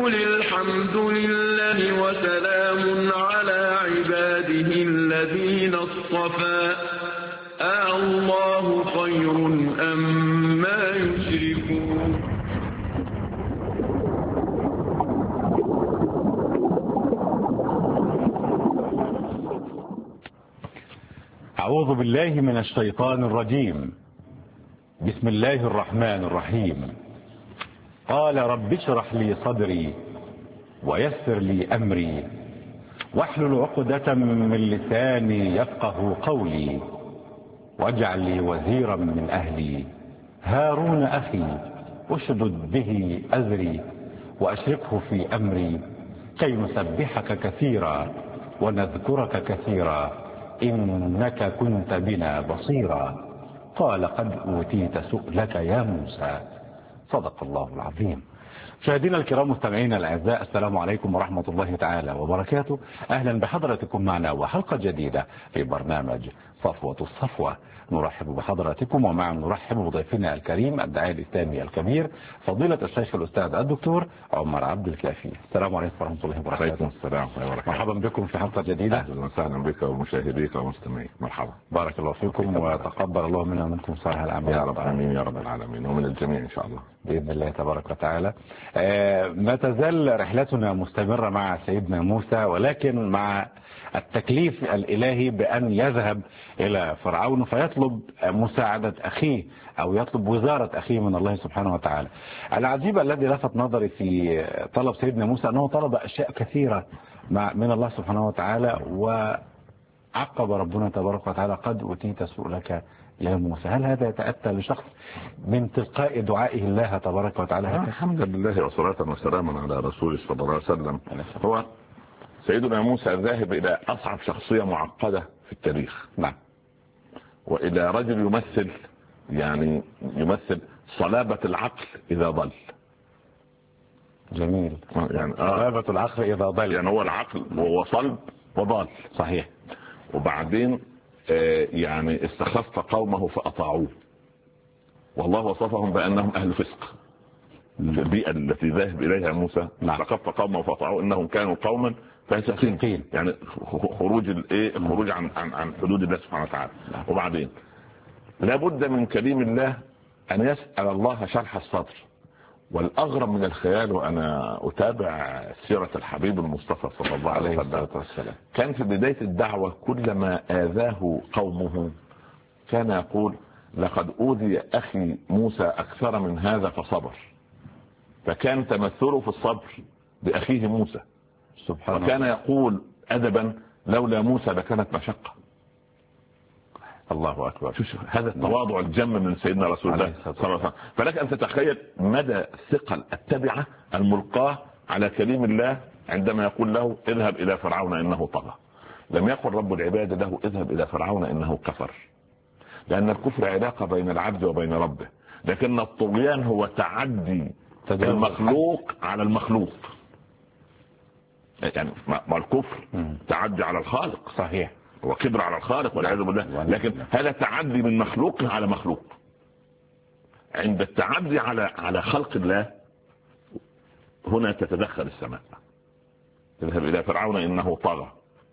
قل الحمد لله وسلام على عباده الذين اصطفى الله خير أما يشركون. أعوذ بالله من الشيطان الرجيم. بسم الله الرحمن الرحيم. قال رب اشرح لي صدري ويسر لي أمري واحلل عقدة من لساني يفقه قولي واجعل لي وزيرا من أهلي هارون أخي أشدد به أزري وأشركه في أمري كي نسبحك كثيرا ونذكرك كثيرا إنك كنت بنا بصيرا. قال قد أوتيت سؤلك يا موسى. صدق الله العظيم. مشاهدينا الكرام مستمعينا الأعزاء، السلام عليكم ورحمة الله تعالى وبركاته. أهلا بحضراتكم معنا وحلقة جديدة في برنامج صفوة الصفوة. نرحب بحضراتكم ومعا نرحب بضيفنا الكريم الداعية الإسلامي الكبير فضيلة الشيخ الأستاذ الدكتور عمر عبد الكافي. السلام عليكم ورحمة الله وبركاته. وعليكم السلام ورحمة الله وبركاته. مرحبا بكم في حلقة جديدة. أهلا وسهلا بك ومشاهديك ومستمعيك. مرحبا. بارك الله فيكم وتقبل الله منا ومنكم صالح الأعمال. يا رب العالمين يا رب العالمين ومن الجميع إن شاء الله بإذن الله تبارك وتعالى. ما تزال رحلتنا مستمرة مع سيدنا موسى، ولكن مع التكليف الإلهي بأن يذهب إلى فرعون فيطلب مساعدة أخيه أو يطلب وزارة أخيه من الله سبحانه وتعالى. العجيب الذي لفت نظري في طلب سيدنا موسى أنه طلب أشياء كثيرة من الله سبحانه وتعالى، وعقب ربنا تبارك وتعالى قد أوتيت سؤلك يا موسى. هل هذا يتأتى لشخص من تلقاء دعائه الله تبارك وتعالى؟ الحمد لله وصلاة وسلاما على رسوله صلى الله عليه وسلم. هو سيدنا موسى ذاهب إلى أصعب شخصية معقدة في التاريخ. نعم. وإلى رجل يمثل صلابة العقل إذا ضل. جميل. صلابة العقل إذا ضل، يعني هو العقل وهو صلب وضال. صحيح. وبعدين استخف قومه فأطاعوه، والله وصفهم بأنهم أهل فسق. في البيئة التي ذاهب إليها موسى استخف قومه فأطاعوه إنهم كانوا قوما فاسقين، يعني خروج عن حدود الله سبحانه وتعالى. وبعدين لابد من كريم الله أن يسأل الله شرح الصدر. والأغرب من الخيال، وأنا أتابع سيرة الحبيب المصطفى صلى الله عليه وسلم، كان في بداية الدعوة كلما آذاه قومه كان يقول لقد أوذي أخي موسى أكثر من هذا فصبر. فكان تمثله في الصبر بأخيه موسى سبحانه. وكان يقول أدبا لولا موسى لكانت مشقة. الله أكبر. هذا التواضع الجم من سيدنا رسول الله صلى الله عليه وسلم. فلك أن تتخيل مدى ثقل التبعة الملقاة على كريم الله عندما يقول له اذهب إلى فرعون إنه طغى. لم يقل رب العباد له اذهب إلى فرعون إنه كفر، لأن الكفر علاقة بين العبد وبين ربه، لكن الطغيان هو تعدي المخلوق على المخلوق. يعني ما الكفر تعدي على الخالق. صحيح. وكبر على الخالق والعياذ بالله، لكن هذا تعدي من مخلوق على مخلوق. عند التعدي على خلق الله هنا تتدخل السماء. اذهب إلى فرعون إنه طغى.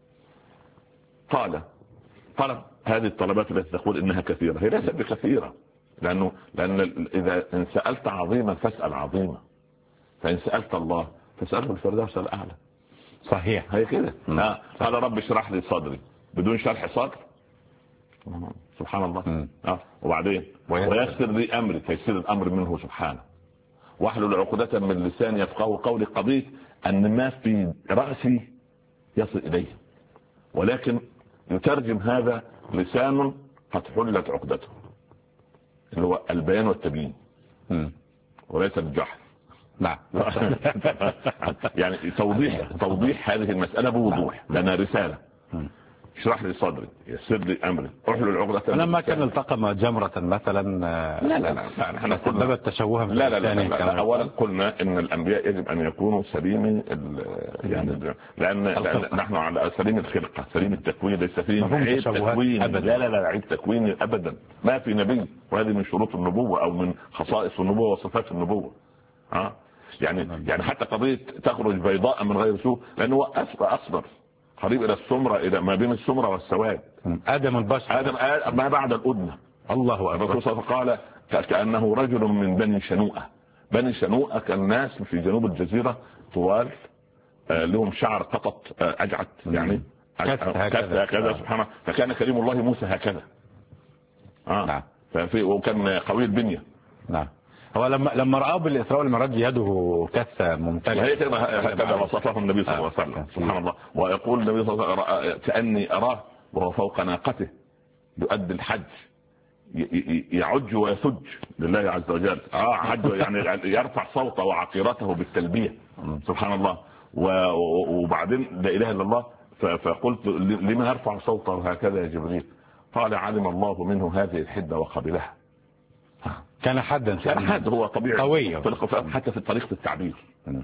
طلب هذه الطلبات التي تقول إنها كثيرة، هي ليست بكثيرة، لأن إذا إن سألت عظيما فاسأل عظيما، فإن سألت الله فاسأله الفردوس الأعلى. صحيح. هي كده. قال رب اشرح لي صدري بدون شرح صدر. سبحان الله. وبعدين ويسر لي أمري، تيسير الأمر منه سبحانه. واحلل عقدة من لساني يفقهوا قولي. قضية أن ما في رأسي يصل إليه، ولكن يترجم هذا لسان قد حلت عقدته، اللي هو البيان والتبيين وليس الجحر. نعم. يعني توضيح هذه المسألة بوضوح، لنا رسالة. اشرح لي صدري يسر لي امري احلل عقدة. لما كان التقم جمرة مثلا لا احنا سببت تشوها في لا. اولا قلنا ان الانبياء يجب ان يكونوا سليم لان نحن على سليم الخلقة سليم التكوين، ليس فيه عيب تكوين ابدا. لا عيب تكوين ابدا، ما في نبي، وهذه من شروط النبوة او من خصائص النبوة وصفات النبوة. يعني حتى قضيه تخرج بيضاء من غير سوء، لانه هو اصبر قريب الى السمره، الى ما بين السمره والسواد. ادم البشر، ادم ما بعد الادنى. الله اكبر. الرسول صلى الله عليه وسلم قال كانه رجل من بني شنوءه. بني شنوءه كان ناس في جنوب الجزيره طوال، لهم شعر قطط اجعت، يعني هكذا سبحانه. فكان كريم الله موسى هكذا. نعم. وكان قوي البنيه. نعم. هو لما رأى بالإسراء والمعراج يده كثة ممتلئة هكذا وصفه النبي صلى الله عليه وسلم. سبحان الله. ويقول النبي صلى الله عليه وسلم كأني أراه وهو فوق ناقته يؤدي الحج، يعج ويسج لله عز وجل. عج يعني يرفع صوته وعقيرته بالتلبية. سبحان الله. وبعدين لا إله إلا الله. فقلت لمن يرفع صوته هكذا يا جبريل؟ قال علم الله منه هذه الحدة وقبلها. كان حدا، كان حد، هو طبيعي قوي حتى في طريقة التعبير.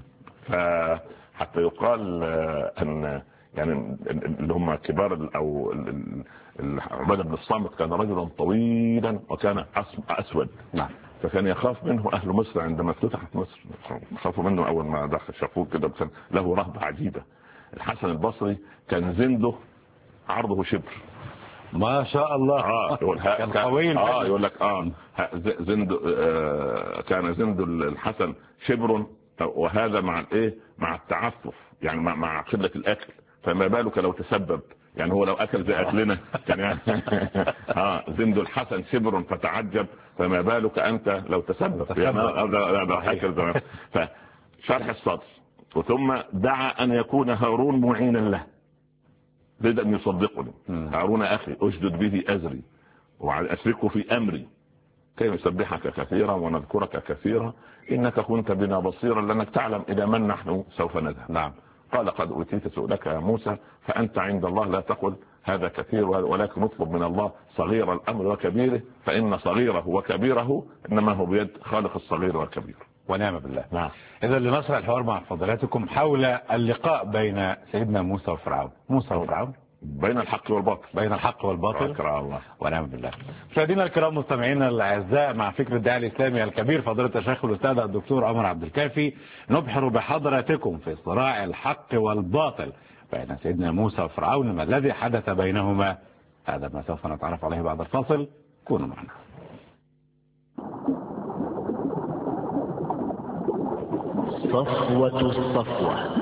فحتى يقال أن يعني اللي هم كبار أو عبادة بن الصامت كان رجلا طويلا وكان أسود. نعم. فكان يخاف منه أهل مصر عندما افتتحت مصر، خافوا منه أول ما دخل، شافوه كده كان له رهبة عجيبة. الحسن البصري كان زنده عرضه شبر، ما شاء الله. كان قوي. يقول لك زند، كان زند الحسن شبر، وهذا مع الايه، مع التعفف، يعني مع قله الاكل. فما بالك لو تسبب، يعني هو لو اكل زي اكلنا كان زند الحسن شبر فتعجب، فما بالك انت لو تسبب يعني هكذا. فشرح الصدر، وثم دعا ان يكون هارون معينا له، بدأ أن يصدقني. هارون أخي أشدد به أزري وأشركه في أمري كي نسبحك كثيرا ونذكرك كثيرا إنك كنت بنا بصيرا لأنك تعلم إلى من نحن سوف نذهب. نعم. قال قد أوتيت سؤلك يا موسى فأنت عند الله لا تقل هذا كثير، ولكن نطلب من الله صغير الأمر وكبيره، فإن صغيره وكبيره إنما هو بيد خالق الصغير والكبير. ونعم بالله. نعم. إذا لنشرح الحوار مع فضلاتكم حول اللقاء بين سيدنا موسى وفرعون. موسى وفرعون بين الحق والباطل. بين الحق والباطل. الله. ونعم بالله. مشاهدينا الكرام، مستمعينا الاعزاء، مع فكر الداعي الاسلامي الكبير فضيلة الشيخ الاستاذ الدكتور عمر عبد الكافي، نبحر بحضراتكم في صراع الحق والباطل بين سيدنا موسى وفرعون. ما الذي حدث بينهما؟ هذا ما سوف نتعرف عليه بعد الفاصل. كونوا معنا. صفوة الصفوة.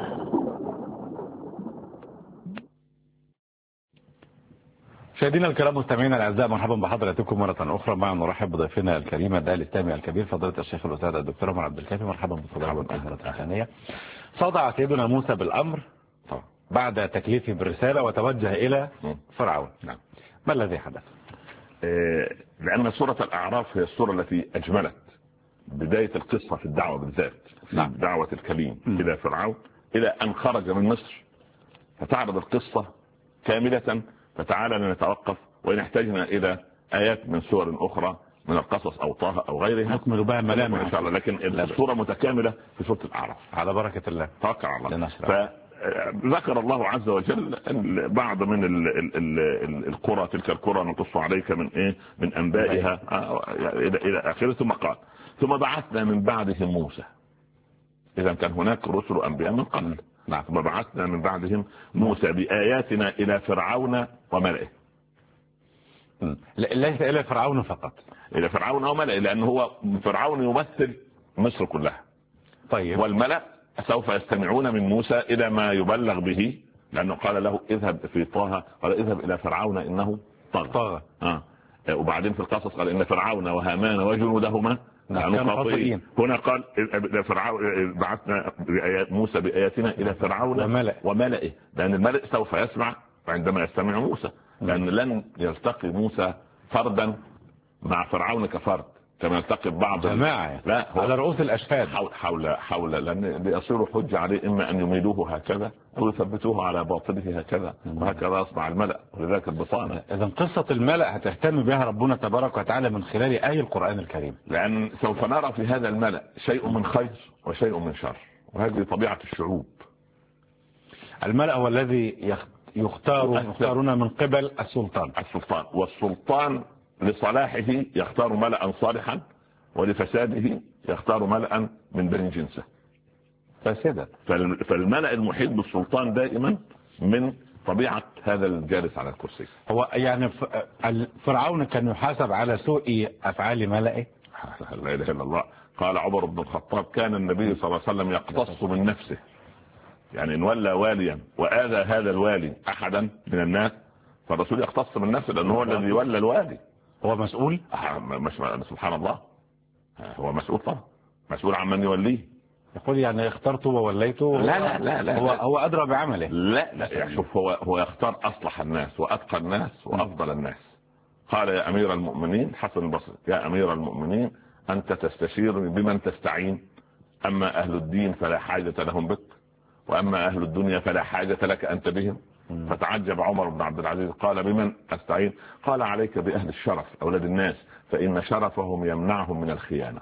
مشاهدينا الكرام، مستمعينا الاعزاء، مرحبا بحضراتكم مره اخرى. معنا نرحب بضيفنا الكريم الداعي الاسلامي الكبير فضيله الشيخ الاستاذ الدكتور عمر عبد الكافي. مرحبا بفضيلتكم مره ثانيه. صدع سيدنا موسى بالامر بعد تكليفه بالرساله وتوجه الى فرعون. نعم. ما الذي حدث؟ لان سوره الاعراف هي السوره التي اجملت بدايه القصه في الدعوه بالذات، في دعوه الكليم الى فرعون الى ان خرج من مصر، فتعرض القصه كامله. فتعالى لنتوقف وإن احتاجنا إلى آيات من سور أخرى من القصص أو طه أو غيرها نكمل بها ملامح إن شاء الله، لكن الصورة متكاملة في سورة الأعراف على بركة الله. توكل على الله. فذكر الله عز وجل بعض من القرى، تلك القرى نقص عليك من أنبائها إلى آخره. ثم قال ثم بعثنا من بعدهم موسى. إذا كان هناك رسل أنبياء من قبل. نعم. ثم بعثنا من بعدهم موسى بآياتنا إلى فرعون وملئه. ليس إلى فرعون فقط، إلى فرعون وملئه، لأنه هو فرعون يمثل مصر كلها. طيب. والملأ سوف يستمعون من موسى إلى ما يبلغ به، لأنه قال له اذهب في طه، قال اذهب إلى فرعون إنه طغى. وبعدين في القصص قال إن فرعون وهامان وجنودهما كانوا خاطئين. هنا قال فرعون بعثنا موسى بآياتنا إلى فرعون وملئه، لأن الملئ سوف يسمع عندما يستمع موسى، لأن لن يلتقي موسى فردا مع فرعون كفرد كما يلتقي بعض جماعة لا على رؤوس الأشهاد حول لأن ليصيروا حجة عليه، إما أن يميلوه هكذا أو يثبتوه على باطله هكذا، وهكذا يصنع الملأ، ولذلك البطانة. إذن قصة الملأ هتهتم بها ربنا تبارك وتعالى من خلال آية القرآن الكريم، لأن سوف نرى في هذا الملأ شيء من خير وشيء من شر، وهذه طبيعة الشعوب. الملأ هو الذي يختارون من قبل السلطان، والسلطان لصلاحه يختار ملأ صالحا، ولفساده يختار ملأ من بني جنسه. فاسدا. فالملأ المحيط بالسلطان دائما من طبيعة هذا الجالس على الكرسي. هو يعني فرعون كان يحاسب على سوء أفعال ملئه. لا إله إلا الله. قال عمر بن الخطاب كان النبي صلى الله عليه وسلم يقتص من نفسه، يعني إن ولى واليا وآذى هذا الوالي أحدا من الناس فالرسول يقتص من نفسه، لأنه هو الذي ولى الوالي. هو مسؤول؟ سبحان الله، هو مسؤول طبعا، مسؤول عن من يوليه. يقول يعني اخترته ووليته؟ لا هو أدرى بعمله. لا يعني شوف، هو يختار أصلح الناس وأتقى الناس وأفضل الناس. قال يا أمير المؤمنين حسن البصري، يا أمير المؤمنين أنت تستشير بمن تستعين، أما أهل الدين فلا حاجة لهم بك، وأما أهل الدنيا فلا حاجة لك أنت بهم. فتعجب عمر بن عبد العزيز قال بمن أستعين؟ قال عليك بأهل الشرف أولاد الناس، فإن شرفهم يمنعهم من الخيانة.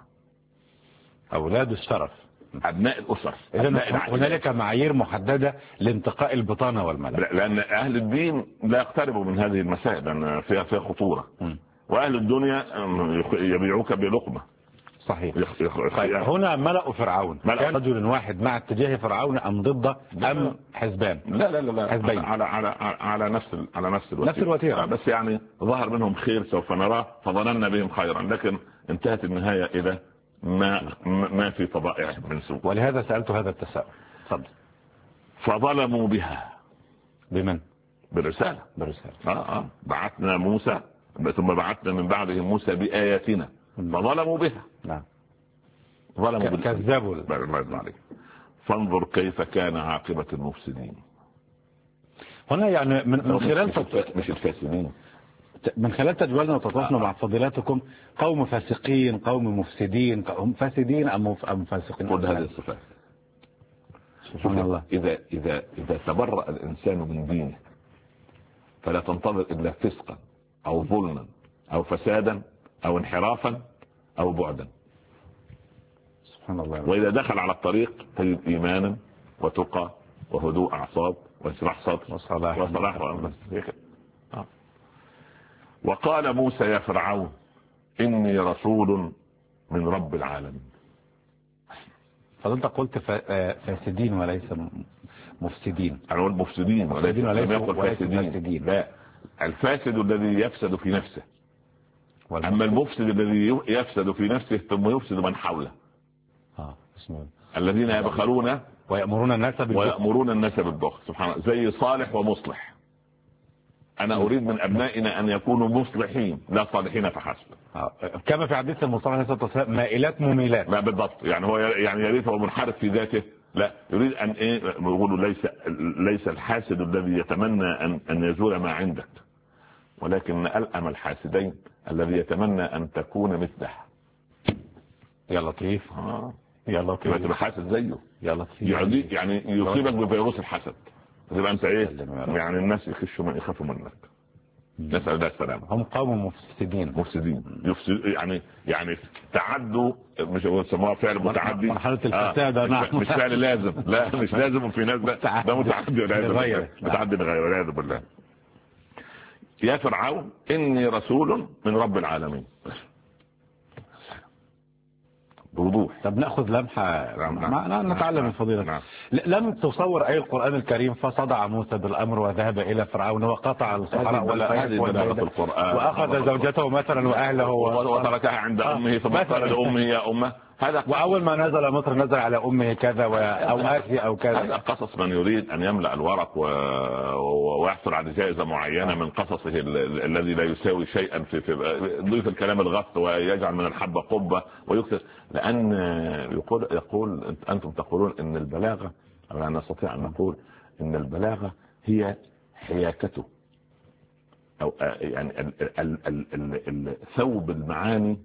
أولاد الشرف أبناء الأسر. هنالك معايير محددة لانتقاء البطانة والملأ، لأن أهل الدين لا يقتربوا من هذه المسائل لأن فيها خطورة. وأهل الدنيا يبيعوك بلقمة. صحيح. طيب هنا ملأ فرعون كان رجل واحد مع اتجاه فرعون أم ضده أم حزبان؟ لا حزبين على نفس الوتيرة. بس يعني ظهر منهم خير سوف نراه، فظننا بهم خيرا، لكن انتهت النهاية إلى ما في طبائعهم من سوء. ولهذا سألت هذا التساؤل. تفضل. فظلموا بها. بمن؟ بالرسالة. بعثنا موسى ثم بعثنا من بعده موسى بآياتنا فظلموا بها. نعم. كذبوا. فانظر كيف كان عاقبة المفسدين. هنا يعني من خلال مش الفاسدين، من خلال تجوالنا وتطرفنا مع فضيلاتكم قوم فاسقين، قوم مفسدين، هم فاسدين أم فاسقين؟ كل هذه الصفات. سبحان الله. إذا تبرأ الإنسان من دينه فلا تنتظر إلا فسقا أو ظلما أو فسادا أو انحرافا أو بعدا. سبحان الله. وإذا دخل على الطريق تجد إيمانا وتقى وهدوء أعصاب وإصلاح صدر وصلاح وقال موسى يا فرعون إني رسول من رب العالمين. فضلت قلت فاسدين وليس مفسدين. أنا أقول مفسدين وليس فاسدين. لا، الفاسد الذي يفسد في نفسه، أما المفسد الذي يفسد في نفسه ثم يفسد من حوله. الذين يبخلون ويأمرون الناس بالبخل. سبحان الله. زي صالح ومصلح. أنا أريد من أبنائنا أن يكونوا مصلحين لا صالحين فحسب. كما في حديث المصطفى عليه الصلاة والسلام مائلات مميلات. لا بالضبط، يعني هو يعني يريد هو منحرف في ذاته، لا يريد أن يقولوا ليس الحاسد الذي يتمنى أن يزول ما عندك، ولكن ألأم الحاسدين الذي يتمنى أن تكون مثله. يا لطيف. يا لطيف. تبقى حاسد زيه. يا لطيف. يعني يصيبك بفيروس الحسد، تبقى انت ايه يعني الناس يخافوا منك. نسأل الله السلامة. هم قوم مفسدين يعني تعدوا، مش يسموها فعل متعدي، مرحلة الفساد. مش فعل لازم، لا مش لازم، وفي ناس ده متعدي والعياذ بالله. يا فرعون إني رسول من رب العالمين. بوضوح. طب نأخذ لمحة. نتعلم الفضيلة. لم تصور أي القرآن الكريم فصدع موسى بالأمر وذهب إلى فرعون وقطع الصحراء وأخذ زوجته مثلا وأهله وتركها عند أمه ثم قال لأمه يا أمه. هذا وأول ما نزل مصر نزل على أمه كذا أو آسيا أو كذا. هذا قصص من يريد أن يملأ الورق ويحصل على جائزة معينة من قصصه الذي لا يساوي شيئا في ضيف الكلام الغث ويجعل من الحبة قبة ويكتب. لأن يقول أنتم تقولون إن البلاغة، أنا نستطيع أن نقول إن البلاغة هي حياكته أو يعني ثوب المعاني،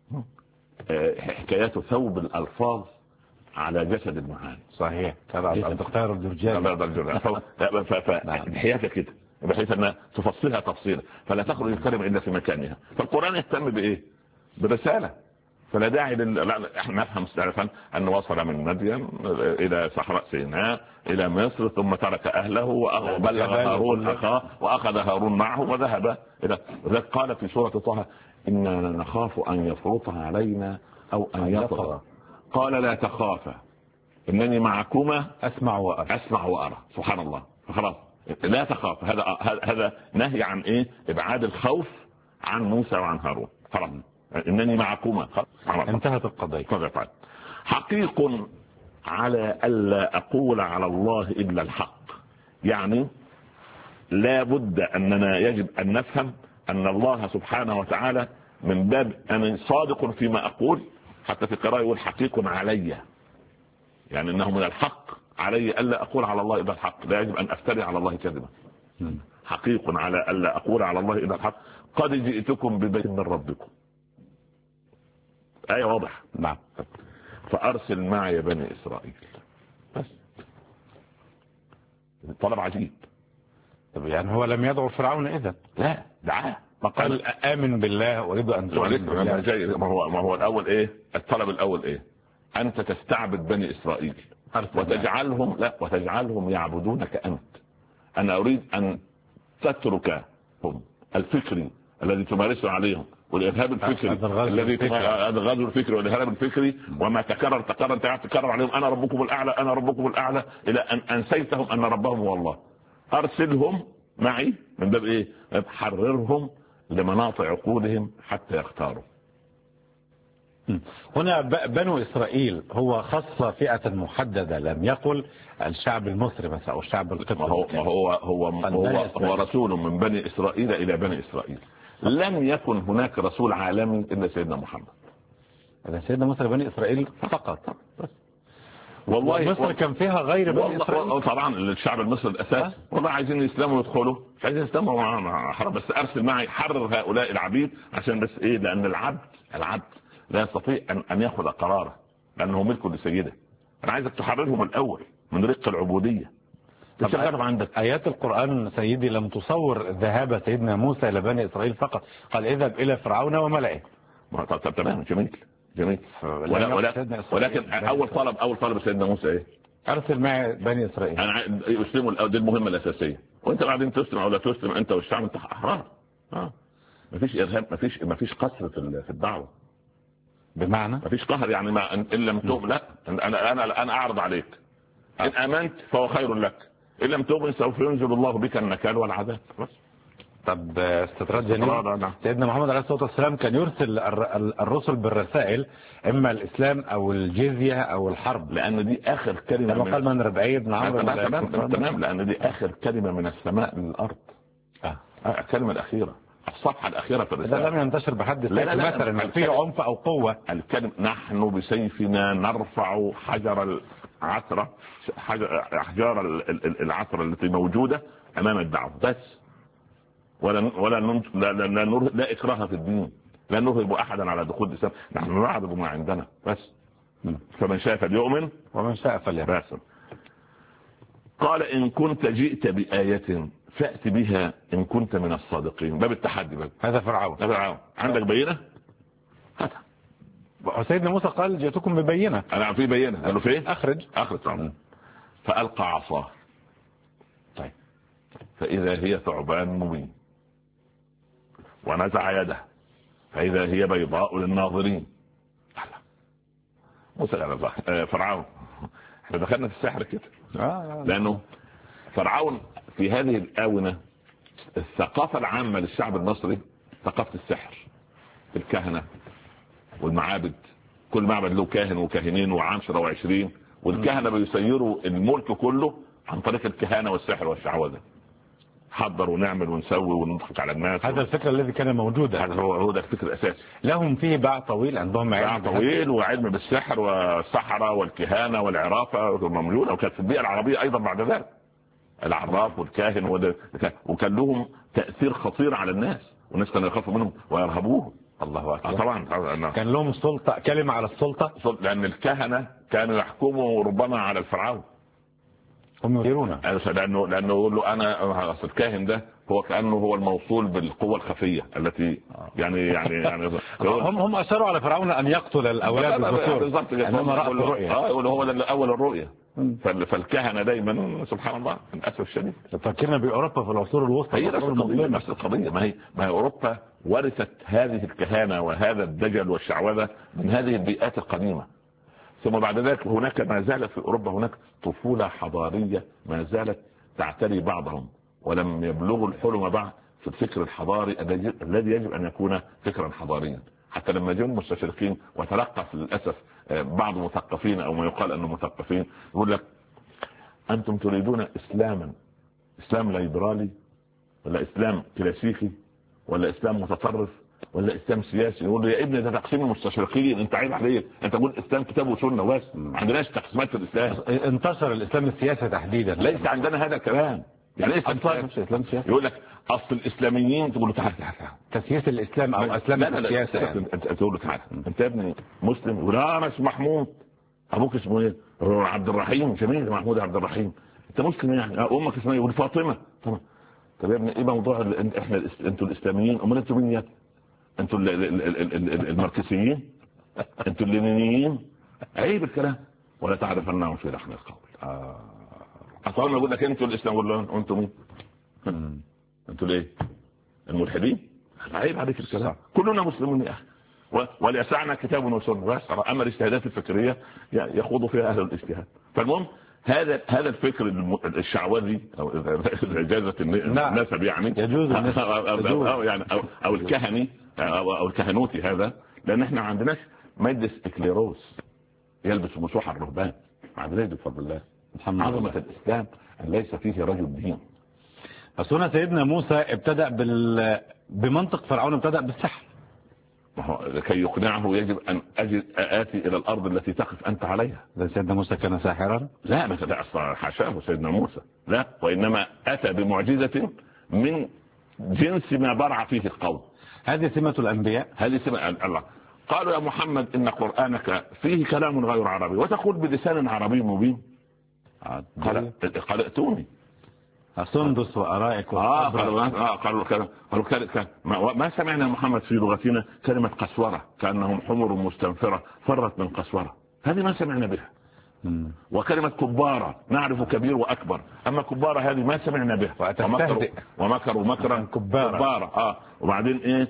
حكايات ثوب الألفاظ على جسد المعاني. صحيح. تختار الدرجات. فحياتك كده بحيث أن تفصلها تفصيلا فلا تخرج الكلمة إلا في مكانها. فالقرآن يهتم بإيه؟ برسالة. فلا داعي احنا نفهم سلفا أنه وصل من مدين إلى صحراء سيناء إلى مصر ثم ترك أهله وبلغ هارون أخاه وأخذ هارون معه وذهب إلى ذلك. قال في سورة طه إننا نخاف أن يفرط علينا أو أن يطغى. قال لا تخافا انني معكما اسمع وارى. سبحان الله. خلاص لا تخاف. هذا نهي عن ايه؟ ابعاد الخوف عن موسى وعن هارون. خلاص انني معكما. انتهت القضية. حقيق على الا اقول على الله الا الحق. يعني لا بد اننا يجب ان نفهم ان الله سبحانه وتعالى من باب أنا صادق فيما أقول، حتى في قراءة يقول حقيق علي، يعني أنه من الحق علي ألا أقول على الله إلا الحق، لا يجب أن أفتري على الله كذبا. حقيق على ألا أقول على الله إلا الحق، قد جئتكم ببيت من ربكم. آية واضح. نعم. فأرسل معي بني إسرائيل. بس طلب عجيب. يعني هو لم يدعو فرعون إذن؟ لا، دعاه. قال آمن بالله أريد أن تؤمن بالله. ما هو الأول إيه؟ الطلب الأول إيه؟ أنت تستعبد بني إسرائيل وتجعلهم يعبدونك أنت. أنا أريد أن تتركهم الفكري الذي تمارسه عليهم، والإرهاب الفكري الغزو الفكري والإرهاب الفكري، وما تكرر انت قاعد تكرر عليهم أنا ربكم الأعلى أنا ربكم الأعلى، إلى أن أنسيتهم أن ربهم هو الله. أرسلهم معي من باب إيه؟ حررهم لمناطق عقولهم حتى يختاروا. هنا بنو إسرائيل هو خص فئة محددة، لم يقل الشعب المصري مثلا أو الشعب القبطي. هو رسول من بني إسرائيل إلى بني إسرائيل. لم يكن هناك رسول عالمي إلا سيدنا محمد. سيدنا مصر بني إسرائيل فقط. والله مصر كان فيها غير بني إسرائيل. طبعا الشعب المصري الأساس والله عايزين يسلموا يدخلوا، مش عايزين يسلموا حرام، بس أرسل معي حرر هؤلاء العبيد، عشان بس إيه؟ لأن العبد لا يستطيع أن يأخذ قراره لأنه ملك لسيده. أنا عايزك تحررهم الأول من رق العبودية. عندك آيات القرآن سيدي لم تصور ذهاب سيدنا موسى إلى بني إسرائيل فقط، قال اذهب إلى فرعون وملئه. تمام، جميل. ولكن أول طلب سيدنا موسى إيه؟ أرسل معي بني إسرائيل. أنا يسلموا، دي المهمة الأساسية. وأنت بعدين تسلم أو لا تسلم، أنت والشعب أنت أحرار. مفيش إرهاب، مفيش قسر في الدعوة. بمعنى مفيش قهر، يعني ما إن لم تؤمن لا أنا أعرض عليك. إن آمنت فهو خير لك، إن لم تؤمن سوف ينزل الله بك النكال والعذاب. بس. طب استطراد جميل. سيدنا محمد عليه الصلاة والسلام كان يرسل الرسل بالرسائل، إما الإسلام أو الجزية أو الحرب، لأن دي آخر كلمة لما قال من ربعي بن عمرو. تمام، لأن دي آخر كلمة من السماء للأرض. الكلمة الأخيرة، الصفحة الأخيرة في الرسالة. ده لم ينتشر بحد السيف مثلا فيه عنف أو قوة. الكلمة نحن بسيفنا نرفع أحجار العثرة التي موجودة أمام الدعوة بس. لا إكراه في الدين، لا نرهب أحدا على دخول الإسلام، نحن نعرض ما عندنا بس. فمن شاء فليؤمن ومن شاء فليكفر. قال إن كنت جئت بآية فأت بها إن كنت من الصادقين. باب التحدي بقى. هذا فرعون. عندك بينة؟ هاتها. وسيدنا موسى قال جئتكم ببينة. أنا في بينة. قالوا فين؟ أخرج. فألقى عصاه. طيب. فإذا هي ثعبان مبين، ونزع يده فإذا هي بيضاء للناظرين. موسى فرعون، احنا دخلنا في السحر كده. لأنه فرعون في هذه الآونة الثقافة العامة للشعب المصري ثقافة السحر، الكهنة والمعابد، كل معبد له كاهن وكاهنين وعشرة و20، والكهنة بيسيروا الملك كله عن طريق الكهانة والسحر والشعوذة. حضر ونعمل ونسوي ونضحك على الناس. هذا الفكر الذي كان موجودا، هذا هو ده الفكر الأساسي. لهم فيه باع طويل، عندهم باع طويل وعلم بالسحر والسحرة والكهانة والعرافة موجودة، وكانت في البيئة العربية أيضا بعد ذلك العراف والكاهن، وكان لهم تأثير خطير على الناس، والناس كانوا يخافوا منهم ويرهبوهم. الله أكبر. طبعا كان لهم سلطة، كلمة على السلطة، لأن الكهنة كانوا يحكموا ربما على الفرعون، هم يديرونه. لأنه يقول له أنا الكاهن ده هو كأنه هو الموصول بالقوة الخفية التي يعني هم أشاروا على فرعون أن يقتل الأولاد الذكور. بالضبط. إنما رأى الرؤيا. يقول هو ده أول الرؤيا. فالكهنة دايما سبحان الله للأسف الشديد. فكرنا بأوروبا في العصور الوسطى. هي نفس القضية. ما هي أوروبا ورثت هذه الكهانة وهذا الدجل والشعوذة من هذه البيئات القديمة. ثم بعد ذلك هناك ما زالت في اوروبا هناك طفوله حضاريه ما زالت تعتري بعضهم، ولم يبلغوا الحلم بعد في الفكر الحضاري الذي يجب ان يكون فكرا حضاريا. حتى لما جاءوا المستشرقين وتلقف للاسف بعض المثقفين او ما يقال انهم مثقفين يقول لك انتم تريدون اسلام ليبرالي ولا اسلام كلاسيكي ولا اسلام متطرف ولا اسلام سياسي؟ يقول له يا ابني ده تقسيم المستشرقين، انت عيب عليك، انت تقول اسلام كتاب وسنه بس، ما عندناش تقسيمات في الاسلام. انتشر الاسلام السياسي تحديدا، ليس عندنا هذا الكلام. يعني ايه اسلام سياسي؟ يقول لك اصل الاسلاميين، تقول له تعال تسييس الاسلام او اسلام السياسه. يعني تقول له تعال انت يا ابني مسلم؟ يقول انا اسمي محمود. ابوك اسمه ايه؟ عبد الرحيم. جميل، محمود عبد الرحيم. انت مسلم يعني؟ امك اسمها ايه؟ يقول فاطمه. طب يا ابني ايه موضوع احنا انتوا الاسلاميين؟ امال انتوا مين؟ انتوا الماركسيين؟ انتوا اللينيين؟ عيب الكلام. ولا تعرف انهم في لحن القول. اصلا يقول لك انتوا الاسلام، يقول له انتوا مين؟ انتوا ليه؟ الملحدين؟ عيب عليك الكلام. كلنا مسلمون يا اخي، وليسعنا كتاب وسنه ويسر. اما الاجتهادات الفكريه يخوض فيها اهل الاجتهاد. فالمهم هذا الفكر الشعوذي او اجازه النسب يعني يجوز او الكهني او الكهنوتي هذا، لان احنا ما عندناش مجلس اكليروس يلبس مسوح الرهبان. ما عندناش بفضل الله. عظمه الاسلام ان ليس فيه رجل دين. بس هنا سيدنا موسى ابتدأ بمنطق فرعون، ابتدأ بالسحر. لكي يقنعه يجب ان اتي الى الارض التي تقف انت عليها. سيدنا موسى كان ساحرا؟ لا، ما حاشاه سيدنا موسى، لا، وانما اتى بمعجزه من جنس ما برع فيه القوم. هذه سمة الانبياء، هذه سمة الله. قالوا يا محمد ان قرانك فيه كلام غير عربي وتقول بلسان عربي مبين. قال ائتوني سندس وارائك قالوا ما سمعنا محمد في لغتنا كلمة قسورة كأنهم حمر مستنفرة فرت من قسورة، هذه ما سمعنا بها. وكلمة كبارة نعرف كبير وأكبر، أما كبارة هذه ما سمعنا بها. ومكروا مكرا كبارة. وبعدين إيه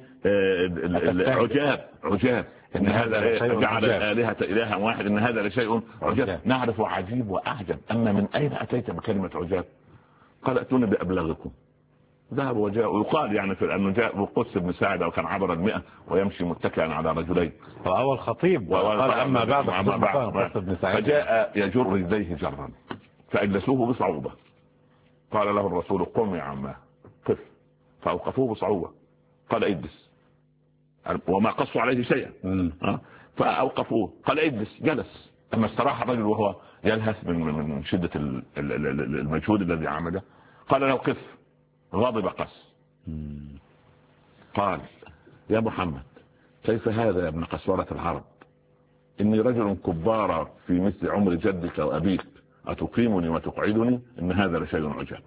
عجاب إن هذا جعل الآلهة إلها واحد إن هذا لشيء عجاب. نعرف عجيب وأعجب، أما من أين أتيت بكلمة عجاب؟ قال اتوني بأبلغكم. ذهب وجاء، ويقال يعني في انه جاء بقدس بن ساعدة وكان عبر 100 ويمشي متكئا على رجلين. فأول خطيب وقال اما بعد قدس بن ساعدة. فجاء يجر رجليه جرا فاجلسوه بصعوبة. قال له الرسول قم يا عماه قف، فاوقفوه بصعوبة. قال اجلس، وما قصوا عليه شيئا. فاوقفوه. قال اجلس، جلس. اما استراح الرجل وهو يلهث من شدة المجهود الذي عمله. قال له قف، غضب قس. قال يا محمد كيف هذا يا ابن قسورة العرب؟ إني رجل كبارة في مثل عمر جدك وأبيك، أتقيمني وتقعدني؟ إن هذا لشيء عجاب.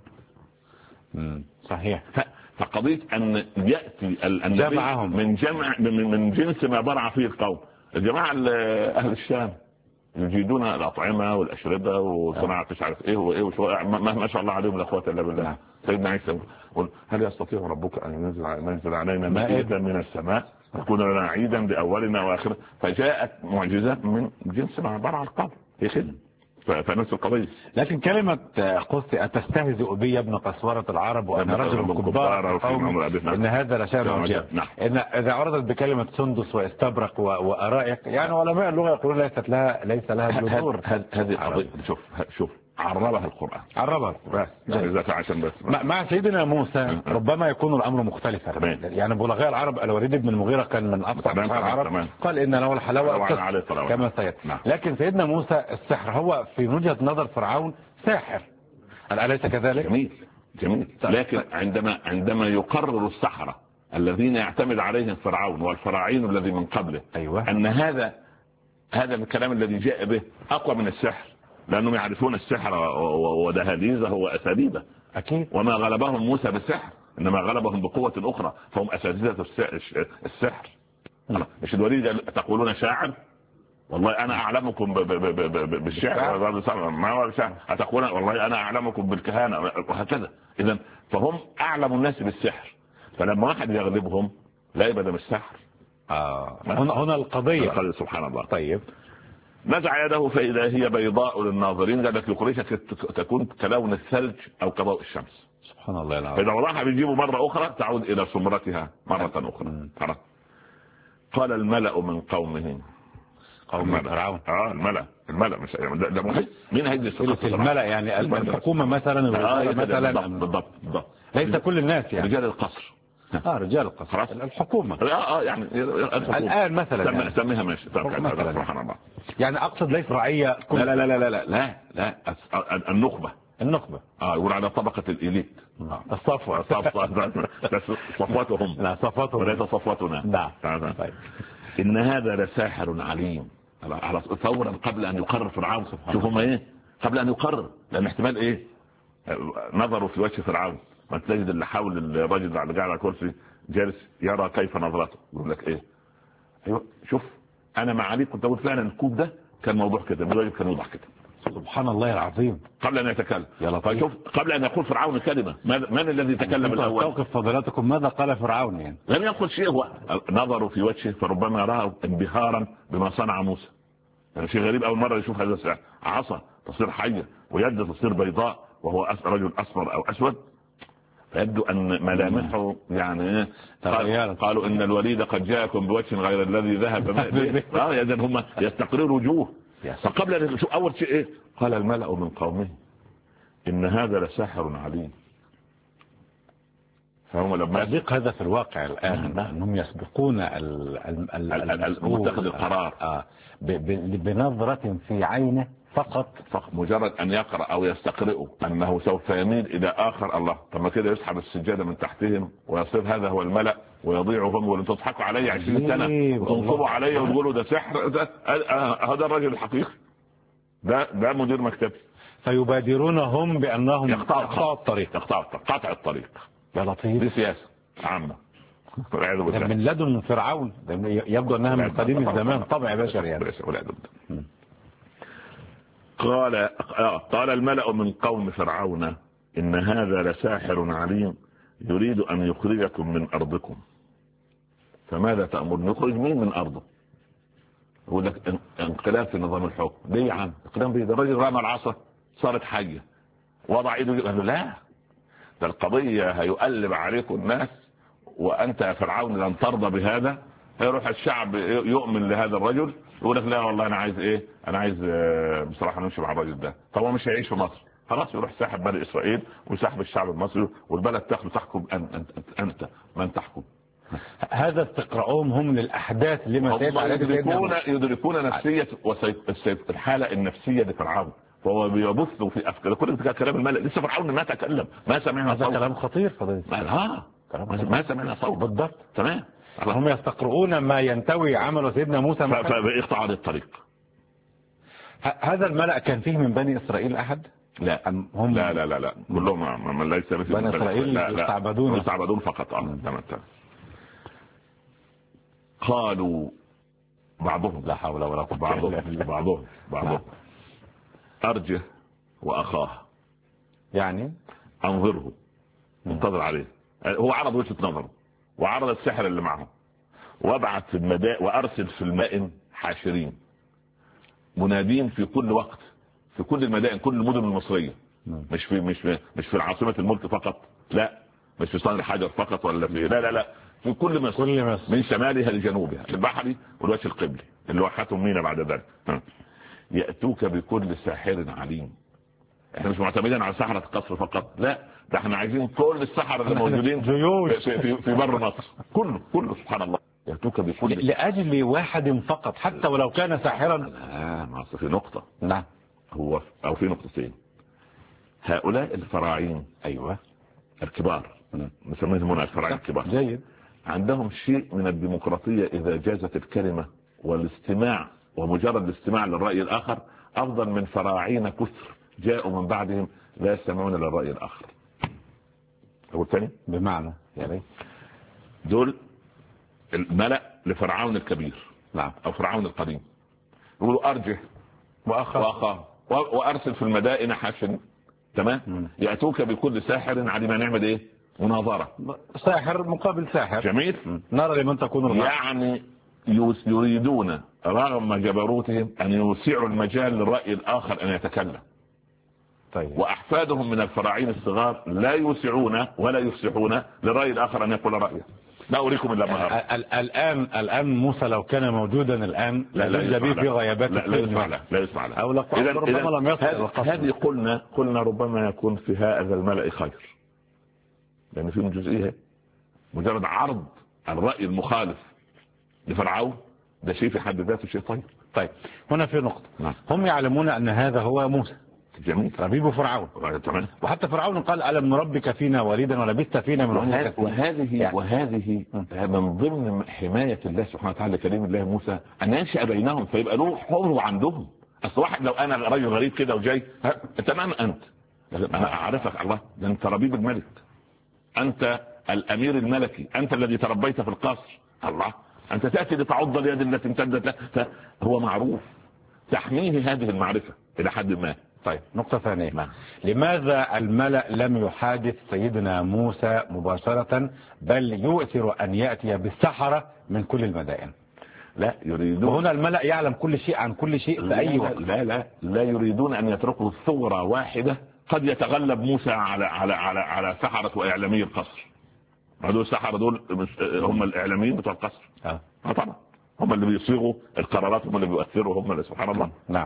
صحيح. فقضية أن يأتي النبي من جنس ما برع فيه القوم. الجماعة أهل الشام يجيدون الأطعمة والأشربة وصناعة مش عارف إيه وإيه ما شاء الله عليهم لا قوة إلا بالله. سيدنا عيسى يقول هل يستطيع ربك أن ينزل علينا مائدة من السماء تكون لنا عيدا لأولنا وآخرنا؟ فجاءت معجزات من جنس ما برع القوم. هي كده فنفس القضية. لكن كلمة قصي أتستهزئ بي ابن قسورة العرب وأنا رجل كبار إن هذا لشيء عجاب. إن إذا عرضت بكلمة سندس واستبرق وأرائك، يعني علماء اللغة يقولون ليس لها جذور. هذه قضية. شوف عربها القرآن، عربها بس عشان بس مع سيدنا موسى ربما يكون الأمر مختلفا. يعني بلغاء العرب الوليد بن المغيرة كان من أفصح العرب، قال إن له الحلاوة كما سيأتي. لكن سيدنا موسى السحر هو في وجهة نظر فرعون ساحر، أليس كذلك؟ جميل. لكن عندما يقرر السحرة الذين يعتمد عليهم فرعون والفراعين الذي من قبله أن هذا الكلام الذي جاء به أقوى من السحر، لأنهم يعرفون السحر ودهاليزه وأساليبه. أكيد. وما غلبهم موسى بالسحر إنما غلبهم بقوة أخرى، فهم أساتذة السحر. مش الوليد تقولون شاعر، والله أنا أعلمكم بالشعر. ما هو الشعر؟ أتقولون والله أنا أعلمكم بالكهانة، وهكذا. إذن فهم أعلم الناس بالسحر، فلما واحد يغلبهم لا يبدأ بالسحر. هنا القضية. سبحان الله. طيب نزع يده فإذا هي بيضاء للناظرين، قال لك يخرجك تكون كلون الثلج أو كضوء الشمس. سبحان الله العظيم. فإذا وضعها بيجيبه مرة أخرى تعود إلى سمرتها مرة أخرى. قال الملأ من قومه، قوم فرعون. الملأ مش ده محيط. مين هيجي الملأ؟ يعني الحكومة مثلا، مثلا بالضبط. ليس كل الناس يعني رجال القصر. رجال القصر، الحكومة. يعني الآن مثلا يعني. سميها ماشي سبحان الله. يعني أقصد ليس رعية كل. لا النخبة. يقول على طبقة الإليت. الصفوة. صفوتهم. لا صفوتهم وليس صفوتنا. نعم. طيب. إن هذا لساحر عليم. على فورا قبل أن يقرر فرعون. شوف هم إيه قبل أن يقرر، لأن احتمال إيه نظروا في وجه فرعون، ما تجد اللي حاول الرجل اللي قاعد على الكرسي جالس يرى كيف نظرته، يقول لك إيه أيوة شوف أنا مع علي كنت أقول فعلا الكوب ده كان موضوع كده، الراجل كان يوضح كده. سبحان الله العظيم. قبل أن يتكلم. شوف قبل أن يقول فرعون الكلمة من الذي تكلم الأول؟ توقف فضلاتكم، ماذا قال فرعون؟ يعني لم يقل شيء، هو نظروا في وجهه فربما رأوا انبهارا بما صنع موسى. يعني شيء غريب، أول مرة يشوف هذا السحر، عصا تصير حية ويد تصير بيضاء وهو رجل أصفر أو أسود، فيبدو أن ملامحه يعني قالوا إن الوليد قد جاءكم بوجه غير الذي ذهب به. إذن هم يستقرروا وجوه. فقبل أن يشوف أول شيء إيه قال الملأ من قومه إن هذا لساحر عليم. فهم لما يسبق هذا في الواقع الآن أنهم يسبقون المتخذ القرار بنظرة في عينه فقط مجرد أن يقرأ أو يستقرئه أنه سوف يميل إلى آخر. الله طب ما كده يسحب السجادة من تحتهم ويصير هذا هو الملأ ويضيعهم ويقولوا تضحكوا علي 20 سنة وتنصبوا علي وتقولوا ده سحر، هذا الرجل الحقيقي ده مدير مكتبي. فيبادرون هم بأنهم يقطعوا الطريق. قطع الطريق يا لطيف. دي سياسة عامة من لدن فرعون، يبدو أنها من قديم الزمان، طبع بشري يعني. قال الملأ من قوم فرعون إن هذا لساحر عليم يريد أن يخرجكم من أرضكم فماذا تأمرون؟ يخرج مين من أرضه؟ يقول لك انقلاب في نظام الحكم. ليه يا عم انقلاب؟ ده الراجل رمى العصا صارت حية وضع ايده. قال له لا، ده القضية هيقلب عليكم الناس وأنت يا فرعون لن ترضى بهذا. يروح الشعب يؤمن لهذا الرجل يقول لك لا والله أنا عايز إيه، أنا عايز بصراحة نمشي مع الرجل ده. طبعا مش هيعيش في مصر خلاص، يروح ساحب بني إسرائيل وساحب الشعب المصري والبلد تحكم أنت من تحكم. هذا استقراءهم هم للأحداث لما يدركون نفسية الحالة النفسية لفرعون، وهو بيبث في أفكار كل كلام الملأ. لسه فرعون ما تكلم، ما سمعنا صوت. هذا كلام خطير فضيلة. ما سمعنا صوت. بالضبط تمام. هم يستقرؤون ما ينتوي عمل سيدنا موسى فإقطاع الطريق. هذا الملأ كان فيه من بني إسرائيل أحد؟ لا هم لا كلهم ليس مثل بني إسرائيل يستعبدون فقط. تمام. قالوا بعضهم لا حول ولا قوة بعضهم أرجه وأخاه، يعني أنظره انتظر عليه. هو عرض وجهة نظره وعرض السحر اللي معه وابعث في المدائن وأرسل في المائن حاشرين منادين في كل وقت في كل المدائن كل المدن المصرية، مش في العاصمة الملك فقط، لا مش في صنع الحجر فقط ولا في لا في كل مصر من شمالها لجنوبها البحري والوجه القبلي اللي هو خاتم مينا بعد ذلك. يأتوك بكل ساحر عليم. احنا مش معتمدين على سحرة القصر فقط، لا ده احنا عايزين كل السحرة اللي موجودين في بر مصر كله سبحان الله. يأتوك بكل لأجل واحد فقط حتى ولو كان ساحرا. ما في نقطة. نعم. هو او في نقطتين. هؤلاء الفراعين ايوه الكبار نسميهم هنا الفراعين الكبار جيد، عندهم شيء من الديمقراطية إذا جازت الكلمة والاستماع، ومجرد الاستماع للرأي الآخر أفضل من فراعين كثر جاءوا من بعدهم لا يستمعون للرأي الآخر. أقول ثاني بمعنى يعني دول الملأ لفرعون الكبير. نعم. أو فرعون القديم يقولوا أرجه وأخاه وأرسل في المدائن حاشرين. تمام. يأتوك بكل ساحر علم. نعمل إيه؟ مناظرة. ساحر مقابل ساحر. جميل. نرى لمن تكون يعني يريدون رغم جبروتهم أن يوسعوا المجال للرأي الآخر أن يتكلم. طيب. وأحفادهم من الفراعين الصغار لا يوسعون ولا يفسحون للرأي الآخر أن يقول رأيه. لا أريكم إلا ما أرى. الآن موسى لو كان موجودا الآن لا يسمع في غيابات لا يسمع له، لا يسمع له. أو ربما لم يصل. هذه قلنا ربما يكون في هذا الملأ خير، لأن فيهم جزئية مجرد عرض الرأي المخالف لفرعون ده شيء في حد ذاته شيء طيب. هنا في نقطة. هم يعلمون أن هذا هو موسى جميل ربيب فرعون. تمام. وحتى فرعون قال ألم نربك فينا وليدا ولبثت فينا من عمرك. وهذه من ضمن حماية الله سبحانه وتعالى كريم الله موسى أن ينشأ بينهم فيبقى له حر عندهم. أصل واحد لو أنا رجل غريب كده وجاي تمام أنت أنا أعرفك الله ده أنت ربيب الملك، أنت الأمير الملكي، أنت الذي تربيت في القصر الله، أنت تأتي لتعض اليد التي امتدت له، فهو معروف تحميه هذه المعرفة إلى حد ما. طيب نقطة ثانية. لماذا الملأ لم يحادث سيدنا موسى مباشرة بل يؤثر أن يأتي بالسحرة من كل المدائن؟ لا يريدون. وهنا الملأ يعلم كل شيء عن كل شيء في أي وقت. لا يريدون أن يتركوا ثغرة واحدة قد يتغلب موسى على سحرة وإعلامي القصر. هذول السحرة دول هم الإعلاميين بتوع القصر. طبعا هم اللي بيصيغوا القرارات، هم اللي بيؤثروا، هم اللي سبحان الله. نعم.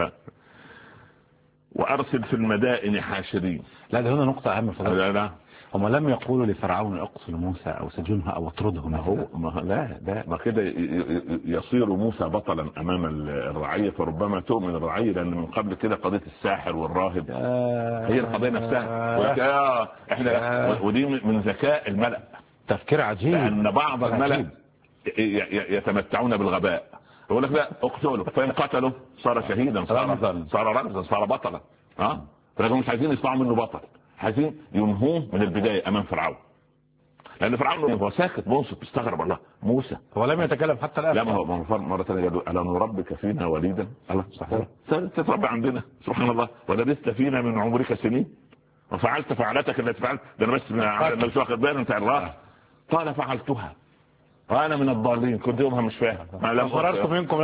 وأرسل في المدائن حاشرين. لا ده هنا نقطة أهم. لا هم لم يقولوا لفرعون اقتل موسى أو سجنها أو اطرده. ما كده يصير موسى بطلا أمام الرعية، فربما تؤمن الرعية، لأن من قبل كده قضية الساحر والراهب هي القضية نفسها. احنا ودي من ذكاء الملأ، تفكير عجيب. لأن بعض الملأ يتمتعون بالغباء، يقول لك لا اقتله، فإن قتله صار شهيدا، صار رمزا، صار بطلا. فلكن مش عايزين يصنعوا منه بطل، عايزين ينهوه من البداية أمام فرعون، لأن فرعون هو ساكت منصت مستغرب. الله موسى هو لم يتكلم حتى الآن. لا ما هو مرة ثانية ألم نربك فينا وليدا. الله صحيح تتربى عندنا سبحان الله، ولبثت فينا من عمرك سنين وفعلت فعلتك التي فعلت. ده أنا بس مش واخد بالي أنت الله. قال فعلتها وانا من الضالين، كنت يومها مش فاهم. قررت منكم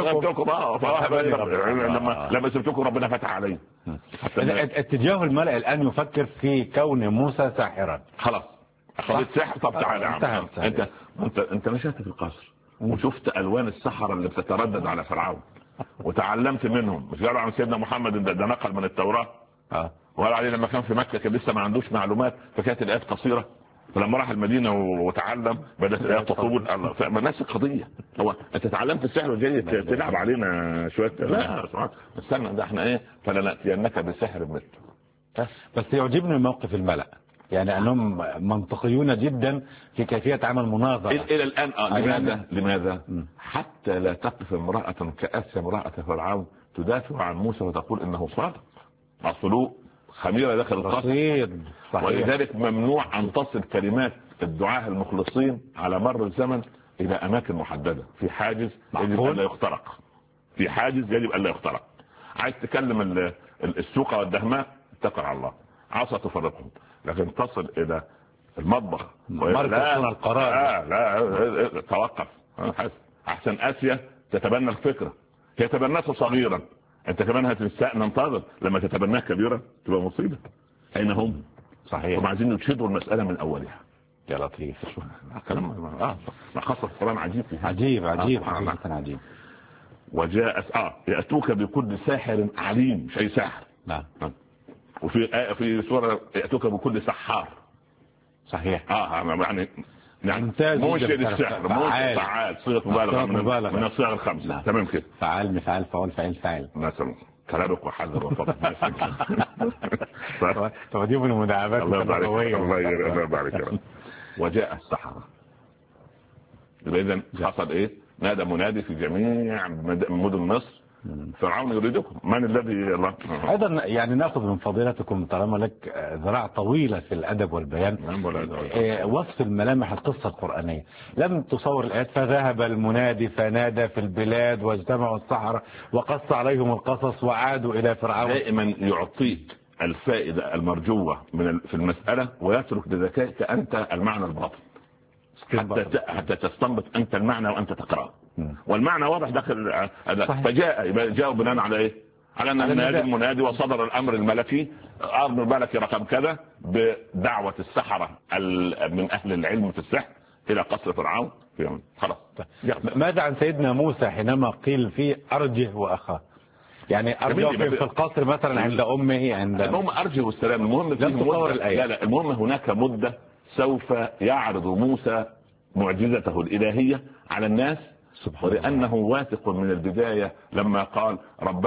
لما سبتكم ربنا فتح علي. اتجاه الملأ الان يفكر في كون موسى ساحرا. خلاص خليت سحر. طب تعالى يا عم، انت مشيت في القصر وشفت الوان السحرة اللي بتتردد على فرعون وتعلمت منهم. مش قالوا عن سيدنا محمد ده نقل من التوراة. وقال عليه لما كان في مكة كان لسه ما عندوش معلومات، فكانت الايات قصيرة، فلما راح المدينة وتعلم بدأت الايات تطول. فنفس القضية، هو انت تعلمت السحر وجاي تلعب علينا شوية. لا استنى، ده احنا ايه، فلنأتينك بسحر مثله. بس يعجبني موقف الملأ، يعني انهم منطقيون جدا في كيفية عمل مناظرة الى الان. لماذا حتى لا تقف امرأة كأس امرأة فرعون تدافع عن موسى وتقول انه صادق. اصله خميرة داخل القصر، ولذلك ممنوع ان تصل كلمات الدعاة المخلصين على مر الزمن الى اماكن محددة في حاجز يجب ان لا يخترق. في حاجز يجب ان لا يخترق. عايز تكلم السوقة والدهماء اتقل على الله، عصا تفرقهم، لكن تصل الى المطبخ لا توقف. احسن اسيا تتبنى الفكرة، هي تبنته صغيرا، انت كمان ننتظر لما تتبناه كبيرا تبقى مصيبة. اين هم؟ صحيح. هم عايزين يشهدوا المسألة من اولها. يا لطيف. كلام خاصة القرآن عجيب عجيب. وجاء يأتوك بكل ساحر عليم، مش اي ساحر. نعم. في سورة يأتوك بكل سحار. صحيح. يعني موشي للسحر، موشي فعال، صيغة مبالغة من الصيغ الخمسة. تمام كده. فعال مفعال فعول فعيل فاعل مثلا. كلامك وحذر وفضل. دي من المداعبات التربوية. الله يبارك. وجاء السحرة. إذا حصل ايه؟ نادى منادي في جميع مدن مصر فرعون يريدكم، من الذي الله. ايضا يعني ناخذ من فضيلتكم طالما لك ذراع طويله في الادب والبيان، وصف الملامح القصه القرانيه. لم تصور الايات فذهب المنادي فنادى في البلاد واجتمعوا السحرة وقص عليهم القصص وعادوا الى فرعون. دائما يعطيك الفائده المرجوه في المساله ويترك لذكائك انت المعنى الباطن. حتى تستنبط انت المعنى وانت تقرأ. والمعنى واضح داخل. فجاء بناء على ايه؟ على ان المنادي وصدر الامر الملكي، امر الملكي رقم كذا بدعوة السحرة من اهل العلم في السحر الى قصر فرعون. خلاص. ماذا عن سيدنا موسى حينما قيل فيه ارجه واخاه؟ يعني ارجه في القصر مثلا عند امه، عند المهم ارجه والسلام. المهم لم تصور الآية. لا المهم هناك مدة سوف يعرض موسى معجزته الالهية على الناس، ولانه واثق من البداية لما قال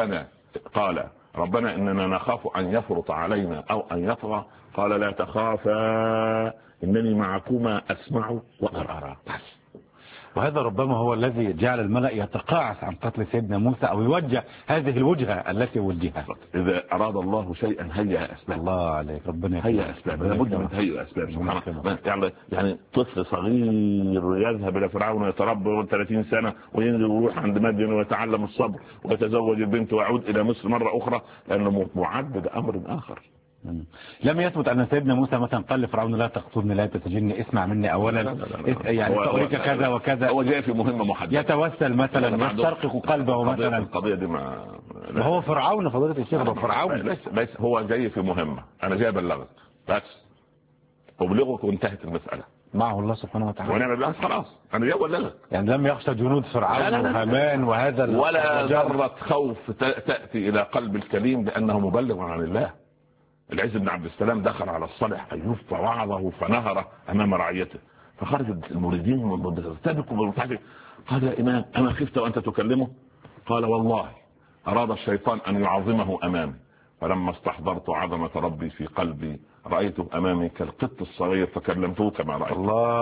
ربنا اننا نخاف ان يفرط علينا او ان يطغى، قال لا تخافا انني معكما اسمع وارى. وهذا ربما هو الذي جعل الملأ يتقاعس عن قتل سيدنا موسى او يوجه هذه الوجهة التي وجهها. اذا اراد الله شيئا هيئ اسباب. الله عليك، ربنا هيئ اسباب، لابد من تهيئ اسباب. سبحان الله. يعني طفل صغير يذهب الى فرعون ويتربى 30 سنة وينزل ويروح عند مدين ويتعلم الصبر ويتزوج البنت ويعود الى مصر مرة اخرى لانه معد بامر اخر. لم يثبت ان سيدنا موسى مثلا قال لفرعون لا تقتلني لا تسجنني، اسمع مني اولا. لا. يعني سأريك كذا وكذا. هو جاء في مهمة محددة، يتوسل مثلا، يسترقق قلبه مثلا. القضية دي وهو فرعون فضيلة الشيخ، هو فرعون بس هو جاي في مهمة، انا جاي ابلغك بس، ابلغك وانتهت المسألة. معه الله سبحانه وتعالى وانا بس خلاص انا جاي ابلغك. يعني لم يخشى جنود فرعون وهامان وهذا ولا ذرة خوف تأتي الى قلب الكريم لانه مبلغ عن الله. العز بن عبد السلام دخل على الصالح ايوب فوعظه فنهره امام رعيته، فخرج المريدين مرتبكوا بالمتعب. قال يا امام اما خفت وانت تكلمه؟ قال والله اراد الشيطان ان يعظمه امامي، فلما استحضرت عظمة ربي في قلبي رايته امامي كالقط الصغير فكلمته كما رايت.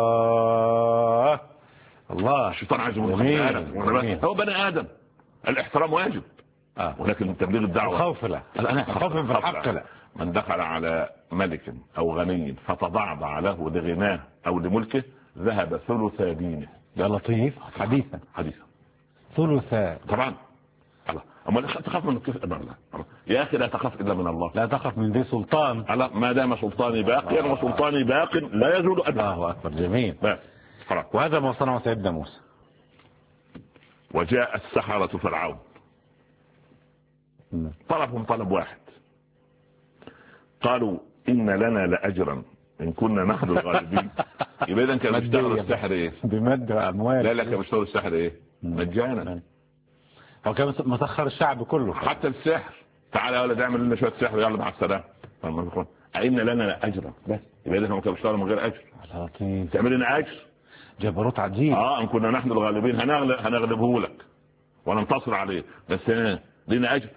الله الشيطان عايز هو بني ادم، الاحترام واجب ولكن تبليغ الدعوه الخوف لا. انا خوف في الحق لا. من دخل على ملك او غني فتضعضع له لغناه او لملكه ذهب ثلث دينه. يا لطيف. حديثا ثلث طبعا. الله اما تخاف من كيف امر الله يا اخي؟ لا تخاف الا من الله. لا تخف من ذي سلطان. الله ما دام سلطاني باقيا وسلطاني باق لا يزول ابدا. الله اكبر. جميل. وهذا ما صنعه سيدنا موسى. وجاء السحرة فرعون طلبهم طلب واحد، قالوا إن لنا لأجرا إن كنا نحن الغالبين. يبقى إذا كان بيشتغل السحر إيه؟ بمد أموال. لا كان بيشتغل السحر إيه؟ مجانا. هو كان مسخر الشعب كله حتى السحر. تعالى يا ولد اعمل لنا شوية سحر يلا مع السلامة. أين لنا لأجرا بس. يبقى إذا كان بيشتغل من غير أجر. تعمل لنا أجر. جبروت عجيب. إن كنا نحن الغالبين هنغلبه لك وننتصر عليه، بس لنا أجر.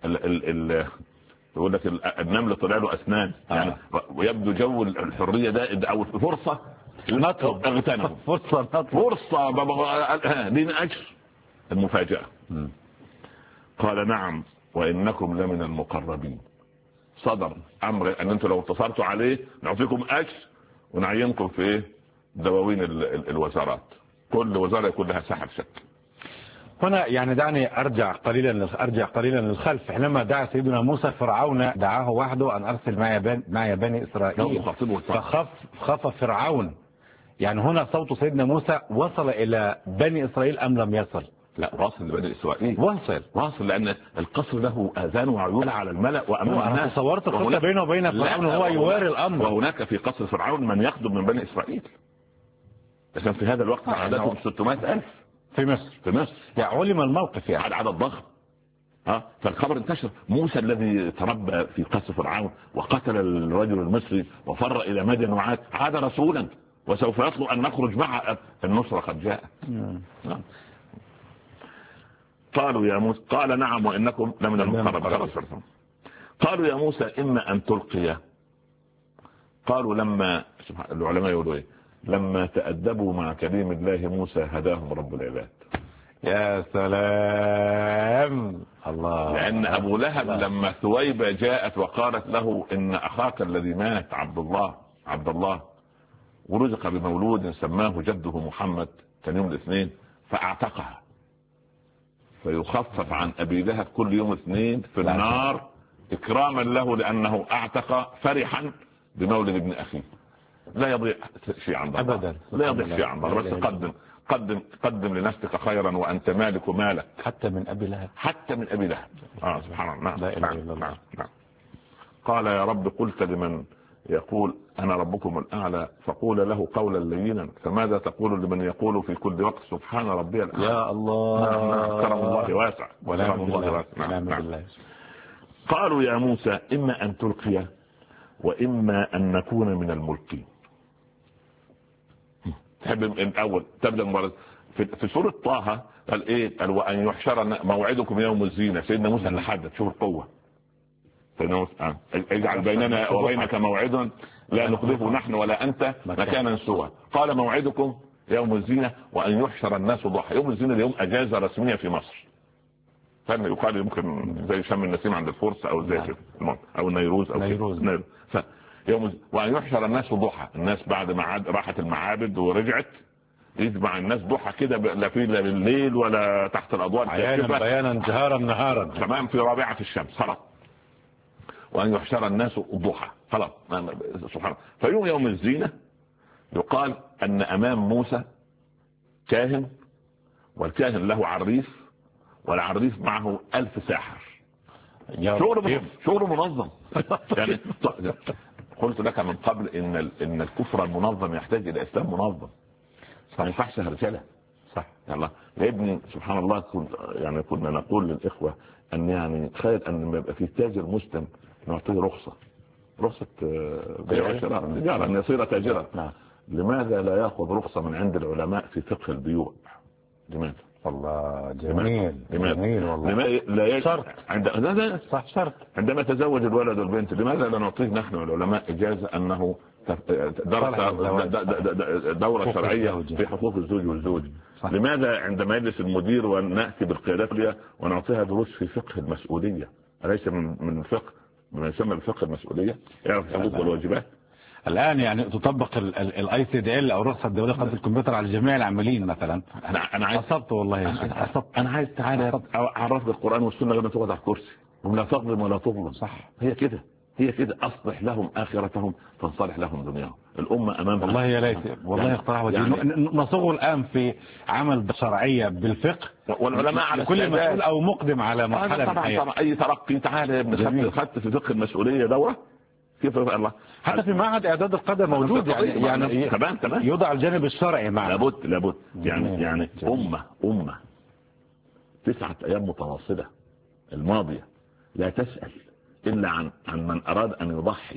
يقول لك النمل طلع له اسنان يعني ويبدو جو الحريه ده او فرصه نطلب اغتنموا فرصه لنا اجر. المفاجاه قال نعم وانكم لمن المقربين. صدر امر ان انتم لو انتصرتوا عليه نعطيكم اجر ونعينكم في ايه؟ دواوين الوزارات. كل وزاره يكون لها ساحه شكل. هنا يعني دعني ارجع قليلا للخلف. حينما دعا سيدنا موسى فرعون دعاه وحده ان ارسل معي بني اسرائيل، فخاف فرعون. يعني هنا صوت سيدنا موسى وصل الى بني اسرائيل ام لم يصل؟ لا واصل لبني اسرائيل. واصل لان القصر له اذان وعيون على الملأ وامام الناس. انا تصورت القصه بينه وبين فرعون هو يواري الامر. وهناك في قصر فرعون من يخدم من بني اسرائيل، لكن في هذا الوقت عددهم 600,000 في مصر. يعني علم الموقف، يعني عدد ضخم. فالخبر انتشر. موسى الذي تربى في قصر فرعون وقتل الرجل المصري وفر الى مدين وعاد عاد رسولا وسوف يطلب ان نخرج مع النصرة قد جاءت. قالوا يا موسى قال نعم وانكم لمن المقربين. قالوا يا موسى اما ان تلقي. قالوا لما العلماء يقولوا ايه؟ لما تأدبوا مع كريم الله موسى هداهم رب العباد. يا سلام. الله. لأن أبو لهب لما ثويبة جاءت وقالت له إن أخاك الذي مات عبد الله ورزق بمولود سماه جده محمد كان يوم الاثنين فأعتقها، فيخفف عن أبي لهب كل يوم اثنين في النار إكراما له لأنه أعتق فرحا بمولد ابن أخيه. لا يضيع شيء عند الله ابدا، لا يضيع شيء عند الله. بس قدم لنفسك خيرا وانت مالك مالك، حتى من ابي لهب، حتى من ابي لهب. سبحان الله. لا اله الا الله. نعم. قال يا رب قلت لمن يقول انا ربكم الاعلى فقول له قولا لينا، فماذا تقول لمن يقول في كل وقت سبحان ربي الاعلى؟ يا الله. كرم الله واسع، كرم الله واسع. قالوا يا موسى اما ان تلقي واما ان نكون من الملقين. تحب الاول تبدا في سوره طه قال ايه؟ قال وان يحشر موعدكم يوم الزينه. سيدنا موسى اللي حدد، شوف القوه. سيدنا موسى اجعل بيننا وبينك موعدا لا نخلفه نحن ولا انت مكانا سوى. قال موعدكم يوم الزينه وان يحشر الناس ضحى. يوم الزينه اليوم اجازه رسميه في مصر، كان يقال يمكن زي شم النسيم عند الفرس او زي كده او النيروز او نيروز. يوم وان يحشر الناس ضحى. الناس بعد ما راحت المعابد ورجعت يجمع الناس ضحى كده، لا في لا بالليل ولا تحت الاضواء، عيانا بيانا جهارا نهارا، تمام، في رابعه الشمس خلاص. وان يحشر الناس ضحى خلاص سبحان الله. يوم الزينه يقال ان امام موسى كاهن، والكاهن له عريف، والعريف معه 1000 ساحر. شغل منظم. يعني قلت لك من قبل ان الكفر المنظم يحتاج الى اسلام منظم. ما ينفعش هرجله. صح. يلا يا ابني سبحان الله. كنا نقول للاخوه ان يعني تخيل ان لما يبقى في تاجر مسلم نعطيه رخصه بيع وشراء ان يصير تاجرا. نعم. لماذا لا ياخذ رخصه من عند العلماء في فقه البيوع؟ لماذا؟ والله جميل. لماذا؟ جميل والله. لا شرط. صح شرط. عندما تزوج الولد والبنت لماذا لا نعطيه نحن العلماء اجازه انه درس دوره شرعيه في حقوق الزوج والزوج؟ لماذا عندما يجلس المدير وناتي بالقيادات ونعطيها دروس في فقه المسؤوليه؟ أليس من فقه ما يسمى بفقه المسؤوليه؟ يعرف الحقوق والواجبات. الان يعني تطبق الاي سي دي ال او الرخصه الدوليه لخدمه الكمبيوتر على جميع العاملين مثلا. انا عايز حسبت والله يا شيخ. انا عايز تعالى اعرف القران والسنه لما تقعد على الكرسي ولا تظلم ولا تظلم. صح. هي كده اصلح لهم اخرتهم تنصلح لهم دنياهم. الامه امام والله يا ليت والله اقتراح نصوغ الان في عمل شرعيه بالفقه والعلماء على كل مسؤول او مقدم على مرحله طبعا اي ترقي. تعالى يا ابن خدت في فقه المسؤوليه دوره كيف الله حتى في معهد اعداد القدر موجود يعني تمام يوضع الجانب الشرعي معه. لابد يعني امه 9 أيام متواصله الماضيه لا تسأل الا عن من اراد ان يضحي.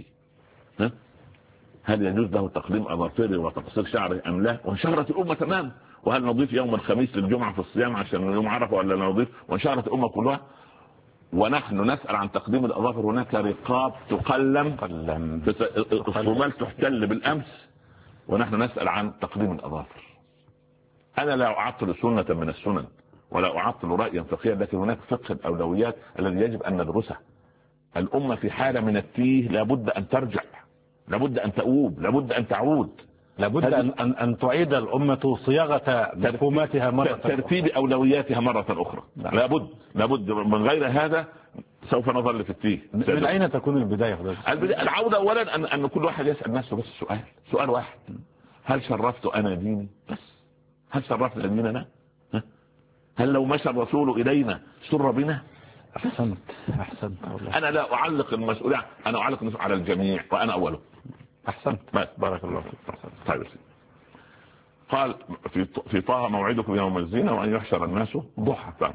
هل يجوز له تقليم اظافره وتقصير شعره ام لا؟ وانشهرت الامه تمام. وهل نضيف يوم الخميس للجمعه في الصيام عشان يوم عرفه ولا نضيف؟ وانشهرت الامه كلها. ونحن نسأل عن تقديم الأظافر. هناك رقاب تقلم الصومال تحتل بالأمس ونحن نسأل عن تقديم الأظافر. أنا لا أعطل سنة من السنن ولا أعطل رأيا فقهيا، لكن هناك فقه الأولويات الذي يجب أن ندرسه. الأمة في حالة من التيه، لابد أن ترجع، لابد أن تؤوب، لابد أن تعود، لابد أن تعيد الأمة صياغة مفهوماتها مرة ترتيب أولوياتها مرة أخرى. لابد من غير هذا سوف نظل في التيه. من أين تكون البداية؟ العودة أولا أن كل واحد يسأل نفسه بس سؤال واحد: هل شرفت أنا ديني؟ بس هل شرفت ديننا؟ هل لو مشى الرسول إلينا سر بنا؟ أحسنت والله. أنا لا أعلق المسؤولية، أنا أعلق المسؤولية على الجميع وأنا أوله. أحسنت. بارك الله فيك. طيب. قال في طه موعدكم يوم الزينة وأن يحشر الناس ضحى.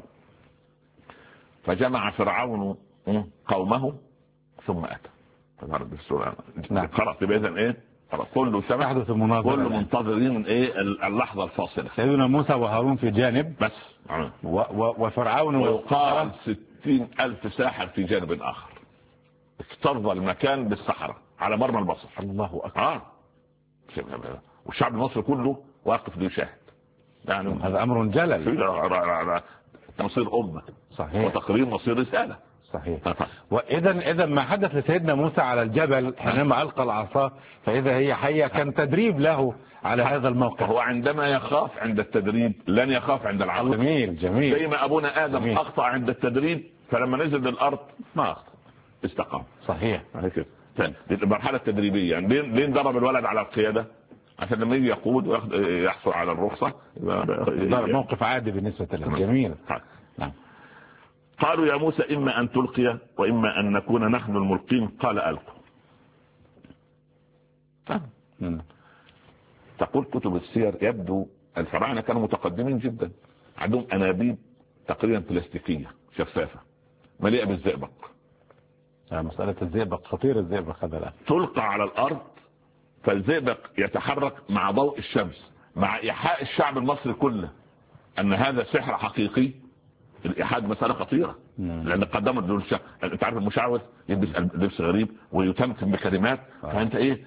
فجمع فرعون قومه ثم أتى. خلاص بإذن إيه؟ كله سمع، كله منتظرين إيه اللحظة الفاصلة. سيدنا موسى وهارون في جانب بس وفرعون وقال 60,000 ساحر في جانب آخر. اكتظ المكان بالسحرة على مرمى البصر. الله أكبر. والشعب المصري كله واقف ليشاهد. يعني هذا أمر جلل. مصير أمة. صحيح. وتقرير مصير رسالة. صحيح. وإذا ما حدث لسيدنا موسى على الجبل حينما ألقى العصا فإذا هي حية كان تدريب له على هذا الموقف. هو عندما يخاف عند التدريب لن يخاف عند العصا. جميل. زي ما أبونا آدم أخطأ عند التدريب فلما نزل للأرض ما أخطأ، استقام. صحيح. المرحله التدريبيه. يعني ليه ضرب الولد على القياده؟ عشان لما يجي يقود يحصل على الرخصه. موقف عادي بالنسبه له. جميل. نعم. قالوا يا موسى اما ان تلقي واما ان نكون نحن الملقين، قال القوا. تقول كتب السير يبدو الفراعنه كانوا متقدمين جدا، عندهم انابيب تقريبا بلاستيكيه شفافه مليئه بالزئبق. مساله الزئبق خطير. الزئبق هذا الان تلقى على الارض فالزئبق يتحرك مع ضوء الشمس، مع ايحاء الشعب المصري كله ان هذا سحر حقيقي. الايحاء مساله خطيره لان قدمت دول انت عارف المشعوذ يلبس لبس غريب ويتمكن بكلمات، فانت ايه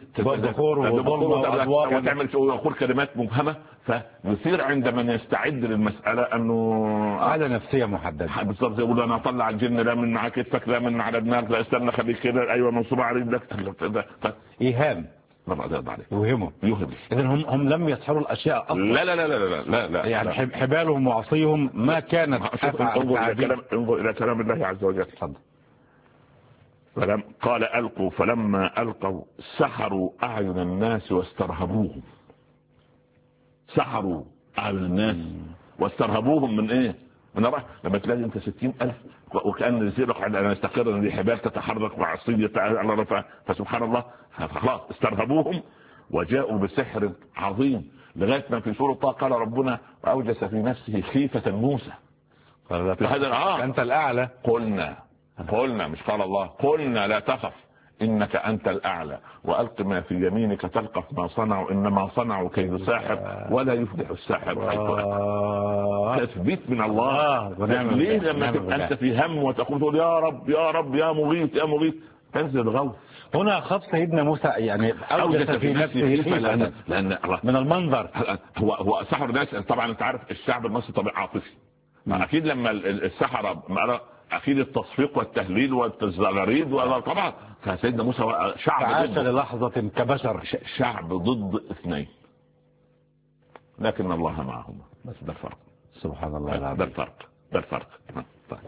وتعمل ويقول كلمات مبهمه، فيصير عند من يستعد للمساله انه على نفسيه محدده. بالضبط. يقول انا اطلع الجن لا من على كتفك لا من على دماغك، لا استنى خليك كده، ايوه منصوبه على رجلك. ايهام يوهمه. اذا هم لم يسحروا الاشياء اصلا. لا لا لا لا لا لا يعني حبالهم وعصيهم ما كانت. انظر الى كلام الله عز وجل. قال القوا فلما القوا سحروا اعين الناس واسترهبوهم. سحروا اعين الناس واسترهبوهم من ايه؟ من الرحمة. لما تلاقي انت 60,000 وكأن الزئبق على يستقر ان الحبال تتحرك وعصية على فسبحان الله خلاص استرهبوهم وجاءوا بسحر عظيم، لغاية ما في سورة طه قال ربنا وأوجس في نفسه خيفة موسى. هذا أنت الأعلى. قلنا مش قال الله، قلنا لا تخف إنك أنت الأعلى وألق ما في يمينك تلقف ما صنعوا إنما صنعوا كيد ساحر ولا يفلح الساحر حيث أتى. تثبيت من الله. ليه لما تبقى أنت في هم وتقول تقول يا رب يا رب يا مغيث يا مغيث تنزل الغوث. هنا خاف سيدنا موسى يعني أوجس في نفسه لأن من المنظر. هو سحر الناس طبعا. أنت عارف الشعب المصري طبيعي عاطفي. أكيد لما السحرة اكيد التصفيق والتهليل والتزغريد طبعا. فسيدنا موسى شعب عاش للحظة كبشر. شعب ضد اثنين لكن الله معهم. بس ده الفرق. سبحان الله العظيم. ده الفرق. طيب.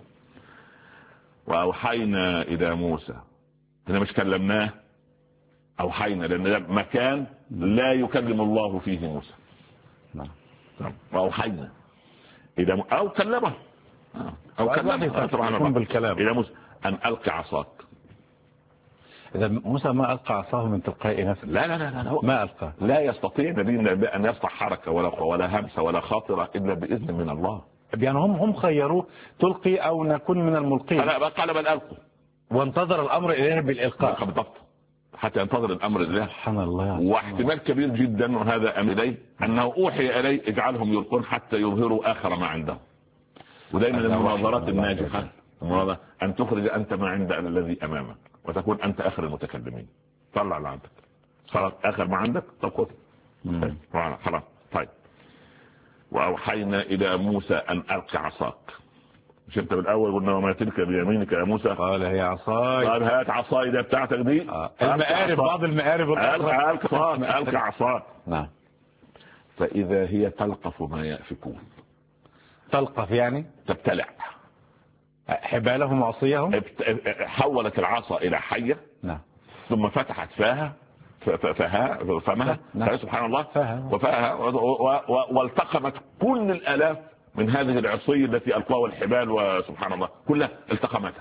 واوحينا الى موسى، احنا مش كلمناه، اوحينا لان ده مكان لا يكلم الله فيه موسى. نعم. واوحينا الى او كلمه او كلمه طبعا بالكلام الى موسى ان القي عصاك. اذا موسى ما القى عصاه من تلقاء نفسه. لا لا لا لا ما القى. لا يستطيع نبي ان يصنع حركه ولا همسه ولا خاطره الا باذن من الله. يعني هم خيروه تلقي او نكون من الملقين. قال بل القوا وانتظر الامر اليه بالالقاء. بالضبط. حتى ينتظر الامر اليه. سبحان الله. واحتمال كبير جدا وهذا امر اليه انه اوحي اليه اجعلهم يلقون حتى يظهروا اخر ما عندهم. ودائما المناظرات الناجحه ان تخرج انت ما عند الذي امامك وتكون انت اخر المتكلمين. طلع اللي عندك خلاص اخر ما عندك تقول خلاص. طيب. واوحينا الى موسى ان القي عصاك. مش انت بالاول قلنا وما تلك بيمينك يا موسى؟ قال هي عصاي. قال هات عصاي ده بتاعتك دي. المقارب بعض المقارب القي عصاك. نعم. فاذا هي تلقف ما يأفكون. تلقف يعني تبتلع حبالهم وعصيهم. حولت العصا الى حيه. نعم. ثم فتحت فمها. نعم. سبحان الله. وفاها والتقمت كل الالاف من هذه العصي التي القاها الحبال وسبحان الله كلها التقمتها.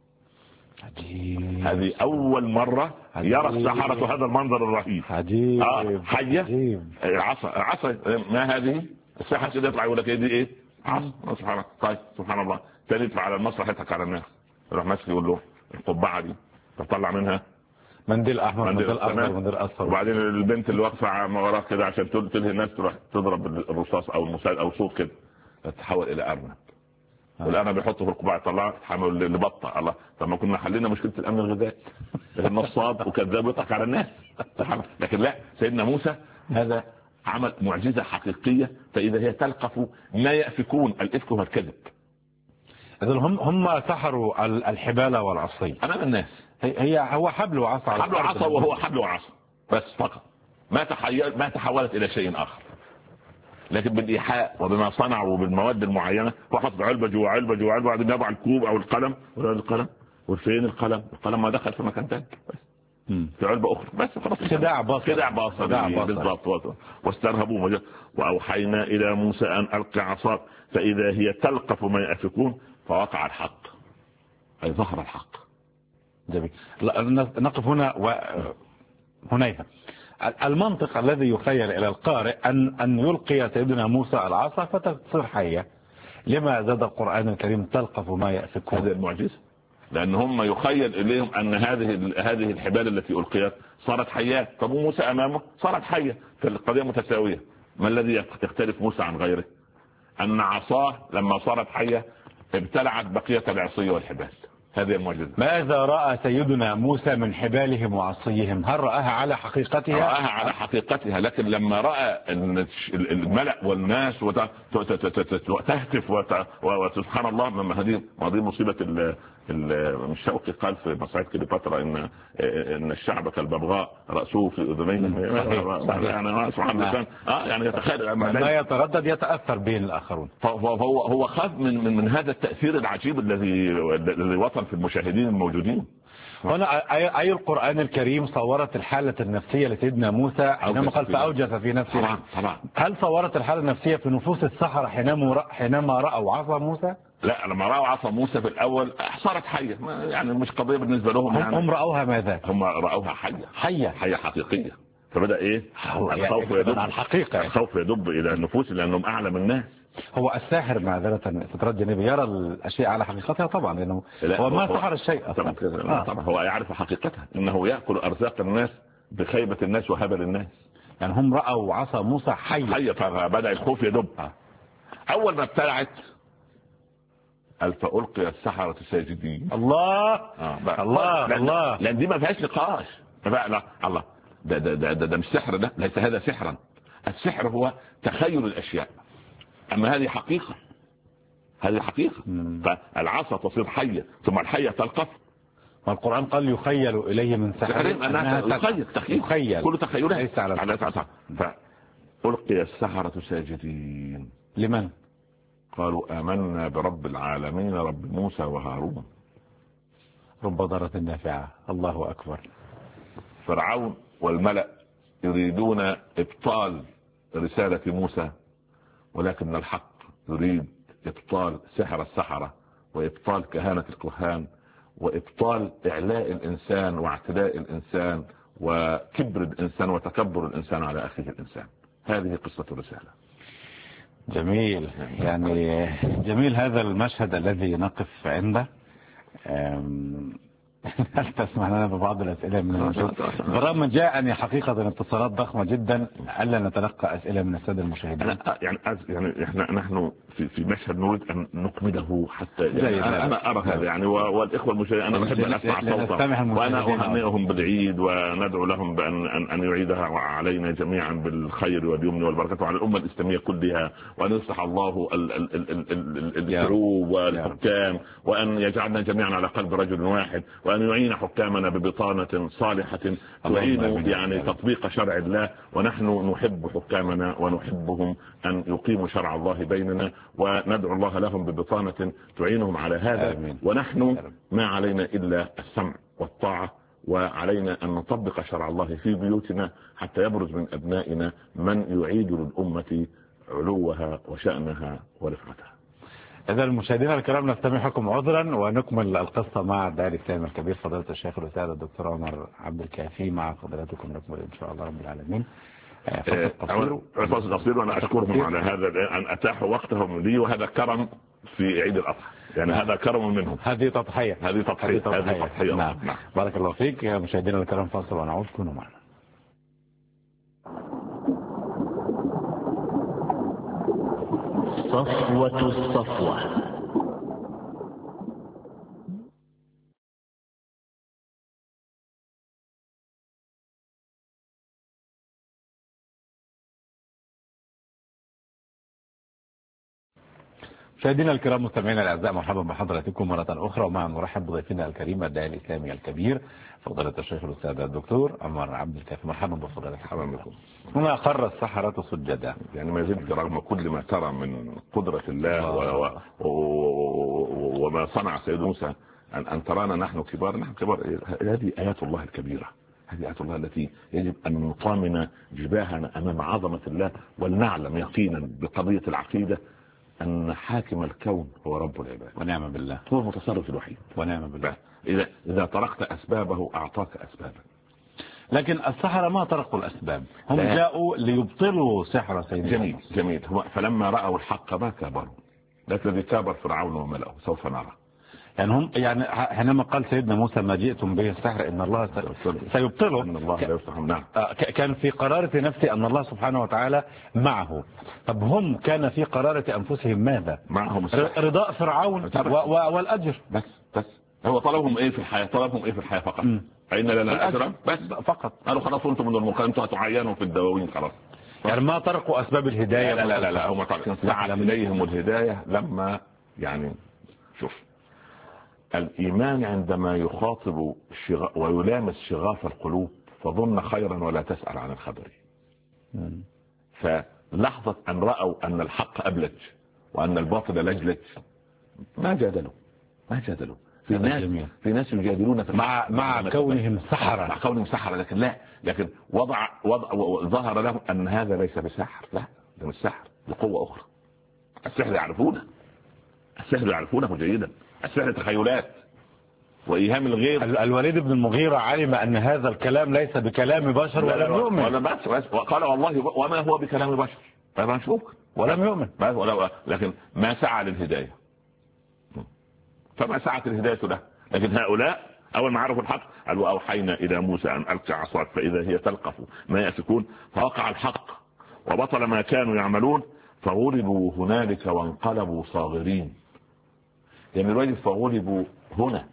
عجيب. هذه اول مره يرى السحرة هذا المنظر الرهيب. عجيب. حيه. العصا ما هذه السحرة كده يطلع يقول لك ايه دي ايه عصا. سبحان الله. طيب سبحان الله. تاني يطلع على المسرح يضحك على الناس يروح ماسك يقول له القبعه دي تطلع منها منديل احمر منديل اخضر منديل اصفر. وبعدين البنت اللي واقفه وراها كده عشان تلهي الناس تروح تضرب الرصاص او المسدس او صوت كده تتحول الى ارنب. والارنب بيحطه في القبعه يطلعها تتحول لبطه. الله. طب ما كنا حلينا مشكله الامن الغذائي. النصاب وكذاب يضحك على الناس. لكن لا سيدنا موسى هذا عمل معجزه حقيقيه. فاذا هي تلقف ما يأفكون. الافك هو الكذب. إذن هم سحروا الحبال والعصي امام الناس. هو حبل وعصا. حبل وعصا وهو حبل وعصا بس فقط. ما تحولت الى شيء اخر. لكن بالايحاء وبما صنعوا بالمواد المعينه فحط علبه جوا علبه جوا علبه. بعدين يضع الكوب او القلم وفين القلم ما دخل في مكان ثاني. في علبة أخرى بس خلاص. خداع بصري بالضبط. واسترهبوا وأوحينا إلى موسى أن ألقي عصاك فإذا هي تلقف ما يأفكون فوقع الحق، أي ظهر الحق. جميل. نقف هنا هنيها. المنطق الذي يخيل إلى القارئ أن يلقي سيدنا موسى العصا فتصير حية. لما زاد القرآن الكريم تلقف ما يأفكون؟ هذه المعجزة، لأن هم يخيل إليهم أن هذه الحبال التي ألقيت صارت حيات. طب موسى أمامه صارت حية، فالقضية متساوية. ما الذي يختلف موسى عن غيره؟ أن عصاه لما صارت حية ابتلعت بقية العصي والحبال. هذه المعجزة. ماذا رأى سيدنا موسى من حبالهم وعصيهم؟ هل رآها على حقيقتها؟ رآها على حقيقتها، لكن لما رأى أن الملأ والناس تهتف وسبحان الله، لما هذه مصيبة الشوقي قال في مصاعد كليوباترا ان الشعب كالببغاء رأسه في اذنيه. يعني سبحان الله، يعني يتخيل ما يتردد يتأثر به الآخرون. هو خاف من هذا التأثير العجيب الذي وصل في المشاهدين الموجودين هنا. أي القرآن الكريم صورت الحالة النفسية لسيدنا موسى حينما قال فأوجس في نفسه؟ طبعا. هل صورت الحالة النفسية في نفوس السحرة حينما رأوا عصا موسى؟ لا، لما رأوا عصا موسى في الأول صارت حية، يعني مش قضية بالنسبة لهم. يعني هم رأوها ماذا؟ هم رأوها حية حقيقية. فبدأ الخوف يدب عن الحقيقة، الخوف يدب إلى النفوس لأنهم أعلم الناس. هو الساحر معذرة سترات جانبي يرى الأشياء على حقيقتها طبعا، لأنه هو ما سحر الشيء طبعا هو يعرف حقيقتها، إنه يأكل أرزاق الناس بخيبة الناس وهبل الناس. يعني هم رأوا عصا موسى حية فبدأ الخوف يدب. أول ما ابتلعت فألقي السحرة ساجدين. الله لأن دي ما فيهاش نقاش. لا الله، ده مش سحر، ده ليس هذا سحرا. السحر هو تخيل الأشياء، أما هذه حقيقة. فالعصا تصير حية ثم الحية تلقف. والقرآن قال يخيل إليه من سحر يخيل كل تخيلها ليس على فألقي السحرة ساجدين. لمن؟ قالوا آمنا برب العالمين رب موسى وهارون. رب ضارة نافعة. الله أكبر. فرعون والملأ يريدون إبطال رسالة موسى، ولكن الحق يريد إبطال سحر السحرة وإبطال كهانة الكهان وإبطال إعلاء الإنسان واعتداء الإنسان وكبر الإنسان وتكبر الإنسان على أخيه الإنسان. هذه قصة الرسالة. جميل، يعني جميل هذا المشهد الذي نقف عنده. هل تسمح لنا ببعض الأسئلة من المشاهدين؟ برغم من جاءني حقيقة اتصالات ضخمة جدا، ألا نتلقى أسئلة من السادة المشاهدين؟ يعني احنا نحن في مشهد نريد أن نكمله حتى أنا أرى هذا يعني، والإخوة المشاهدين أنا بحب أن أسمع صوتهم، وأنا أهنئهم بالعيد وندعو لهم بأن يعيدها علينا جميعا بالخير واليمن والبركة وعلى الأمة الإسلامية كلها، وأن يصلح الله الشعوب والحكام، وأن يجعلنا جميعا على قلب رجل واحد، وأن يعين حكامنا ببطانة صالحة تعين يعني تطبيق شرع الله. ونحن نحب حكامنا ونحبهم أن يقيموا شرع الله بيننا، وندعو الله لهم ببطانة تعينهم على هذا. ونحن ما علينا إلا السمع والطاعة، وعلينا أن نطبق شرع الله في بيوتنا حتى يبرز من أبنائنا من يعيد للأمة علوها وشأنها ورفعتها. إذا المشاهدين الكرام نستمعكم عذرا، ونكمل القصة مع الداعي الإسلامي الكبير فضيلة الشيخ الأستاذ الدكتور عمر عبد الكافي مع فضيلتكم. نكمل إن شاء الله رب العالمين. فاصل قصير، وأنا أشكرهم على هذا أن أتاحوا وقتهم لي، وهذا كرم في عيد الأضحى، يعني هذا كرم منهم. هذه تضحية. نعم. بارك الله فيك يا مشاهدينا الكرام. فاصل ونعود، كونوا معنا. صفوة الصفوة. مشاهدينا الكرام مستمعينا الاعزاء، مرحبا بحضراتكم مرة أخرى، ومع نرحب بضيفنا الكريم الداعي الإسلامي الكبير فضيلة الشيخ الأستاذ الدكتور عمر عبد الكافي. مرحبا بفضيلتكم. مرحبا بكم. هنا خر السحرة سجدا، يعني ما زلت رغم كل ما ترى من قدرة الله وما صنع سيد موسى أن ترانا نحن كبار. هذه آيات الله الكبيرة، هذه آيات الله التي يجب أن نطامن جباهنا أمام عظمة الله، ولنعلم يقينا بقضية العقيدة أن حاكم الكون هو رب العباد ونعم بالله، هو المتصرف الوحيد ونعم بالله. إذا تركت أسبابه أعطاك أسبابا. لكن السحرة ما تركوا الأسباب، هم لا. جاءوا ليبطلوا سحر سيدنا جميل موسى. جميل. فلما رأوا الحق ما كابروا، لكن الذي كابر فرعون وملأه سوف نرى. يعني هم حينما قال سيدنا موسى ما جئتم به السحر إن الله سيبطله، إن الله لا يفتحهم. نعم. كان في قرارة نفسه أن الله سبحانه وتعالى معه. طب هم كان في قرارة أنفسهم ماذا؟ معهم رضاء فرعون والأجر بس هو طلبهم إيه في الحياة؟ طلبهم إيه في الحياة فقط؟ أين لنا أجرا بس فقط. قالوا خلاص أنتم من المكان أنتم هتعينوا في الدواوين خلاص. يعني ما تركوا أسباب الهداية. لا هم تركوا سعت إليهم الهداية لما يعني شوف الإيمان عندما يخاطب ويلامس شغاف القلوب فظن خيرا ولا تسأل عن الخبر. فلحظة أن رأوا أن الحق أبلج وأن الباطل لجلج ما جادلوا. في ناس يجادلون في مع كونهم سحرة، مع كونهم سحرة، لكن وضع ظهر لهم أن هذا ليس بسحر، لا ده مش سحر، بقوة أخرى. السحر يعرفونه جيدا. السحر تخيلات وإيهام الغير. الوليد بن المغيرة علم أن هذا الكلام ليس بكلام بشر ولم يؤمن. وقال والله وما هو بكلام بشر، هذا مش ممكن، ولم يؤمن. لكن ما سعى للهداية، فما سعت الهداية له. لكن هؤلاء أول ما عرفوا الحق قالوا أوحينا إلى موسى أن ألقي عصاك فإذا هي تلقف ما يأفكون، فوقع الحق وبطل ما كانوا يعملون فغلبوا هنالك وانقلبوا صاغرين. يعني الواجب فغلبوا هنا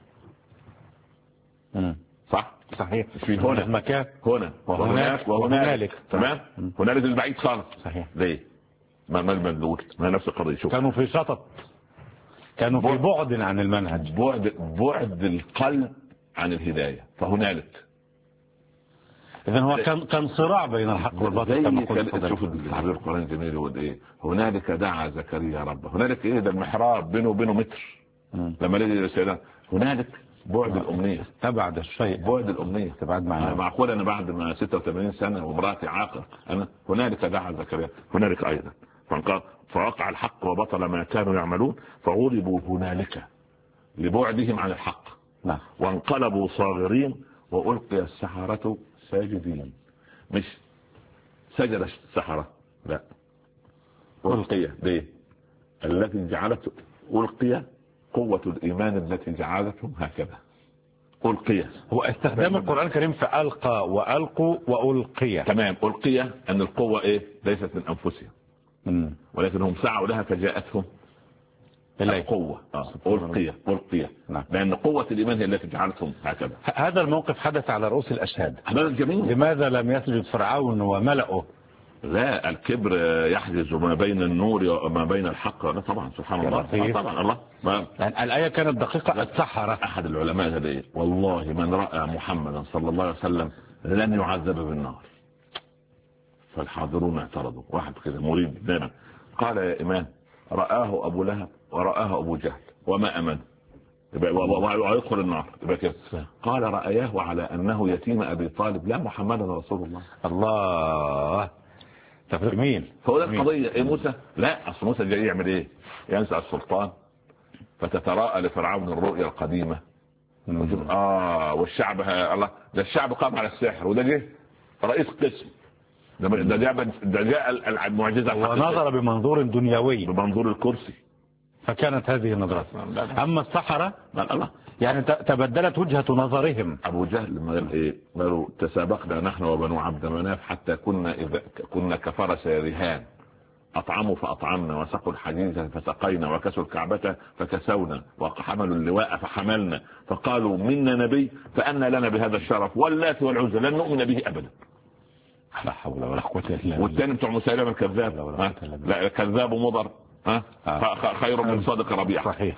صح صحيح في هنا مكان هنا وهنالك تمام. هنالك البعيد خالص صحيح. ليه ما المدلول ما نفس القضية. شوف كانوا في شطط، كانوا في بعد عن المنهج، بعد القلب عن الهداية. فهنالك إذن هو كان صراع بين الحق والباطل كما قلت. شوف التعبير القرآن الجميل يقول إيه هنالك دعا زكريا ربه. هنالك إيه ده المحراب بينه وبينه متر. لما لقي سيدنا هنالك بعد الأمنية، تبعد الشيء، بعد الأمنية تبعد معنا. معقول أنا بعد ما 86 سنة ومراتي عاقر أنا هنالك دعا زكريا هنالك أيضا فوقع الحق وبطل ما كانوا يعملون فغلبوا هنالك لبعدهم عن الحق. نعم. وانقلبوا صاغرين وألقي السحرة ساجدين. مش سجد السحرة، لا ألقي ليه التي جعلت ألقي قوة الإيمان التي جعلتهم هكذا ألقي. هو استخدام القرآن الكريم في ألقى وألقوا وألقي. تمام. ألقي أن القوة إيه ليست من أنفسهم ولكن هم سعوا لها فجاءتهم القوة. ألقي. نعم. لأن قوة الإيمان هي التي جعلتهم هكذا. هذا الموقف حدث على رؤوس الأشهاد. هذا الجميل. لماذا لم يسجد فرعون وملأه؟ لا الكبر يحجز ما بين النور وما بين الحق. لا طبعا سبحان الله. طبعا الله يعني الآية كانت دقيقة. السحرة أحد العلماء هذا والله من رأى محمدا صلى الله عليه وسلم لن يعذب بالنار. فالحاضرون اعترضوا. واحد كده مريد دائما قال يا إمام رآه أبو لهب ورآه أبو جهل وما أمن ويدخل النار. قال رأياه على أنه يتيم أبي طالب لا محمد رسول الله. الله تفرق مين. فهو ده القضية. إيه موسى لا أصل موسى جاي يعمل إيه ينسى السلطان فتتراءى لفرعون الرؤيا القديمة والشعب الله ده الشعب قام على السحر وده جه رئيس قسم ده جاء المعجزة ونظر بمنظور دنيوي بمنظور الكرسي فكانت هذه النظرة. أما السحرة يعني تبدلت وجهة نظرهم. أبو جهل ما قال إيه قالوا تسابقنا نحن وبنو عبد مناف حتى كنا كفرس رهان أطعموا فأطعمنا وسقوا الحديث فسقينا وكسوا الكعبة فكسونا وحملوا اللواء فحملنا فقالوا منا نبي فأنا لنا بهذا الشرف واللات والعزى لن نؤمن به أبدا. لا حول ولا قوة إلا بالله. والثاني بتوع مسيلمة الكذاب لا كذاب مضر خير من صادق ربيع. صحيح.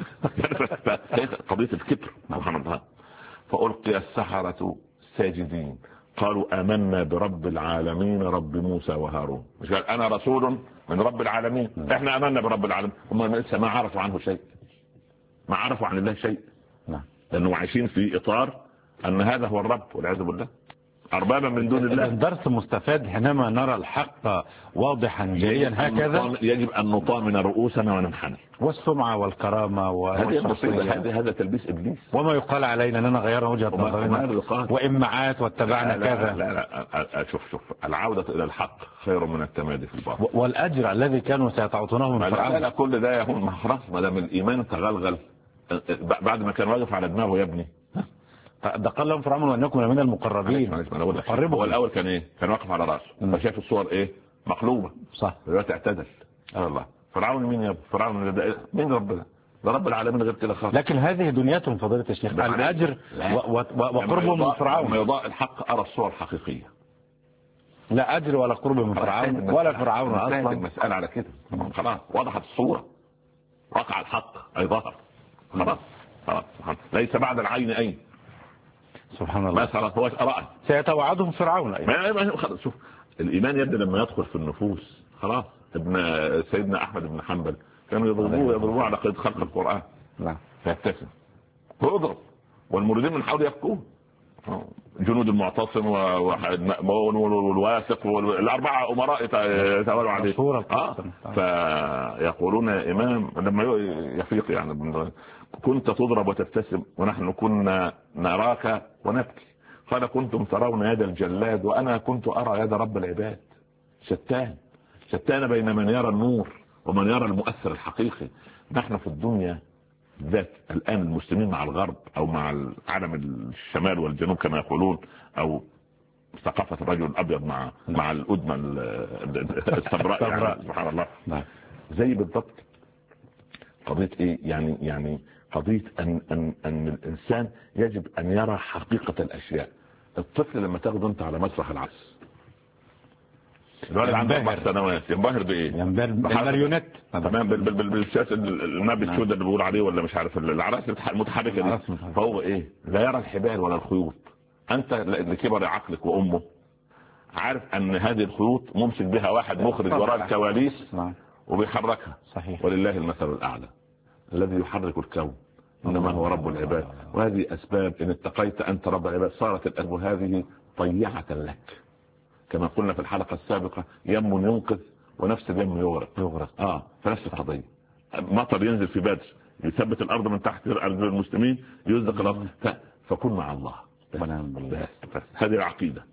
قضية الكبر سبحان الله. فألقي السحرة ساجدين قالوا آمنا برب العالمين رب موسى وهارون. مش قال أنا رسول من رب العالمين. إحنا آمنا برب العالمين. هم لسه ما عرفوا عنه شيء ما عرفوا عن الله شيء لأنه عايشين في إطار أن هذا هو الرب والعياذ بالله. اربابا من دون الله. الدرس مستفاد حينما نرى الحق واضحا جليا هكذا. يجب ان نطامن رؤوسنا وننحني. والسمعه والكرامه هذا تلبيس ابليس. وما يقال علينا اننا غيرنا وجهه نظرنا وامعات واتبعنا كذا. لا شوف العوده الى الحق خير من التمادي في الباطل. والاجر الذي كانوا سيتعطونه من فرعون. لا كل ده يهون خلاص ما دام الايمان تغلغل بعد ما كان واقف على دماغه يا ابني. ده قال لهم فرعون وانكم من المقربين. هو الاول كان ايه؟ كان واقف على راسه فشاف الصور ايه؟ مقلوبه. صح. دلوقتي اعتدل. الله فرعون مين يا ابو؟ فرعون مين ربنا؟ ده رب العالمين غير كده خالص. لكن هذه دنياتهم فضيلة الشيخ الاجر وقربهم من فرعون. لما يضاء الحق ارى الصور الحقيقيه. لا اجر ولا قرب من فرعون ولا فرعون اصلا. المساله على كده خلاص وضحت الصوره. وقع الحق اي ظهر خلاص. ليس بعد العين اين. سبحان الله. ما هو رأى سيتوعدهم فرعون. خلاص شوف الايمان يبدا لما يدخل في النفوس خلاص. ابن سيدنا احمد بن حنبل كانوا يضربوه على قيد خلق القران. نعم. فيبتسم ويضرب والمريدين من حوله يبكون. جنود المعتصم والمأمون والواثق والاربعه امراء يتوالوا عليه. فيقولون يا امام لما يفيق يعني كنت تضرب وتبتسم ونحن كنا نراك ونبكي. قال كنتم ترون يد الجلاد وانا كنت ارى يد رب العباد. شتان بين من يرى النور ومن يرى المؤثر الحقيقي. نحن في الدنيا ذات الان المسلمين مع الغرب او مع العالم الشمال والجنوب كما يقولون او ثقافه الرجل الابيض مع الادمه السمراء يعني سبحان الله. زي بالضبط قضيه ايه يعني قضيه ان الانسان يجب ان يرى حقيقه الاشياء. الطفل لما تاخده انت على مسرح العرس الولد عنده 4 سنوات ينبهر بايه؟ ينبهر بالماريونيت. تمام بالشاشه الماب السوداء اللي بيقول عليه ولا مش عارف العراس المتحركه دي. فهو ايه؟ لا يرى الحبال ولا الخيوط. انت لكبر عقلك وامه عارف ان هذه الخيوط ممسك بها واحد مخرج وراء الكواليس وبيحركها. صحيح. ولله المثل الاعلى الذي يحرك الكون انما هو رب العباد. وهذه اسباب ان اتقيت انت رب العباد صارت الاسباب هذه طيعه لك. كما قلنا في الحلقة السابقة يم ينقذ ونفس اليم يغرق. فنفس القضية. مطر ينزل في بدر يثبت الأرض من تحت أرجل المسلمين يزدق الأرض. فكن مع الله. هذه العقيدة.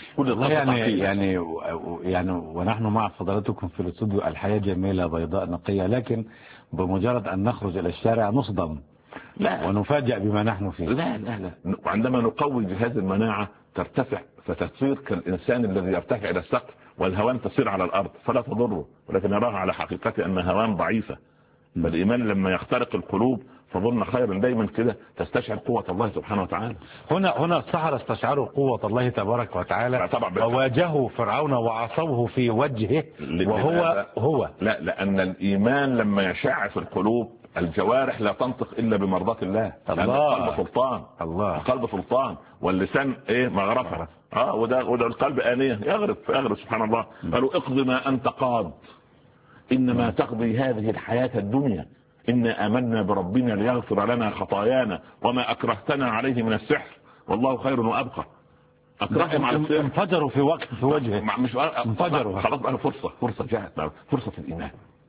يعني ونحن مع فضلاتكم في الاستوديو الحياة جميلة بيضاء نقية لكن بمجرد أن نخرج إلى الشارع نصدم. لا ونفاجأ بما نحن فيه. لا وعندما نقوي جهاز المناعة ترتفع فتصير كالإنسان الذي يرتفع إلى السقف والهوان تصير على الأرض فلا تضره ولكن يراها على حقيقته أن هوان ضعيفة. فالإيمان لما يخترق القلوب فظن خيرا دايما كده تستشعر قوة الله سبحانه وتعالى. هنا السحرة استشعروا قوة الله تبارك وتعالى وواجهوا فرعون وعصوه في وجهه وهو لا لأن الإيمان لما يشع في القلوب الجوارح لا تنطق الا بمرضاة الله. القلب سلطان. القلب سلطان واللسان ايه مغرفه. وده القلب آنية يغرف سبحان الله. قالوا اقض ما انت قاض انما تقضي هذه الحياة الدنيا إنا آمنا بربنا ليغفر لنا خطايانا وما أكرهتنا عليه من السحر والله خير وأبقى. أكرههم على السحر انفجروا في وجهه مش انفجروا خلاص بقى فرصة جاءت فرصة الإيمان.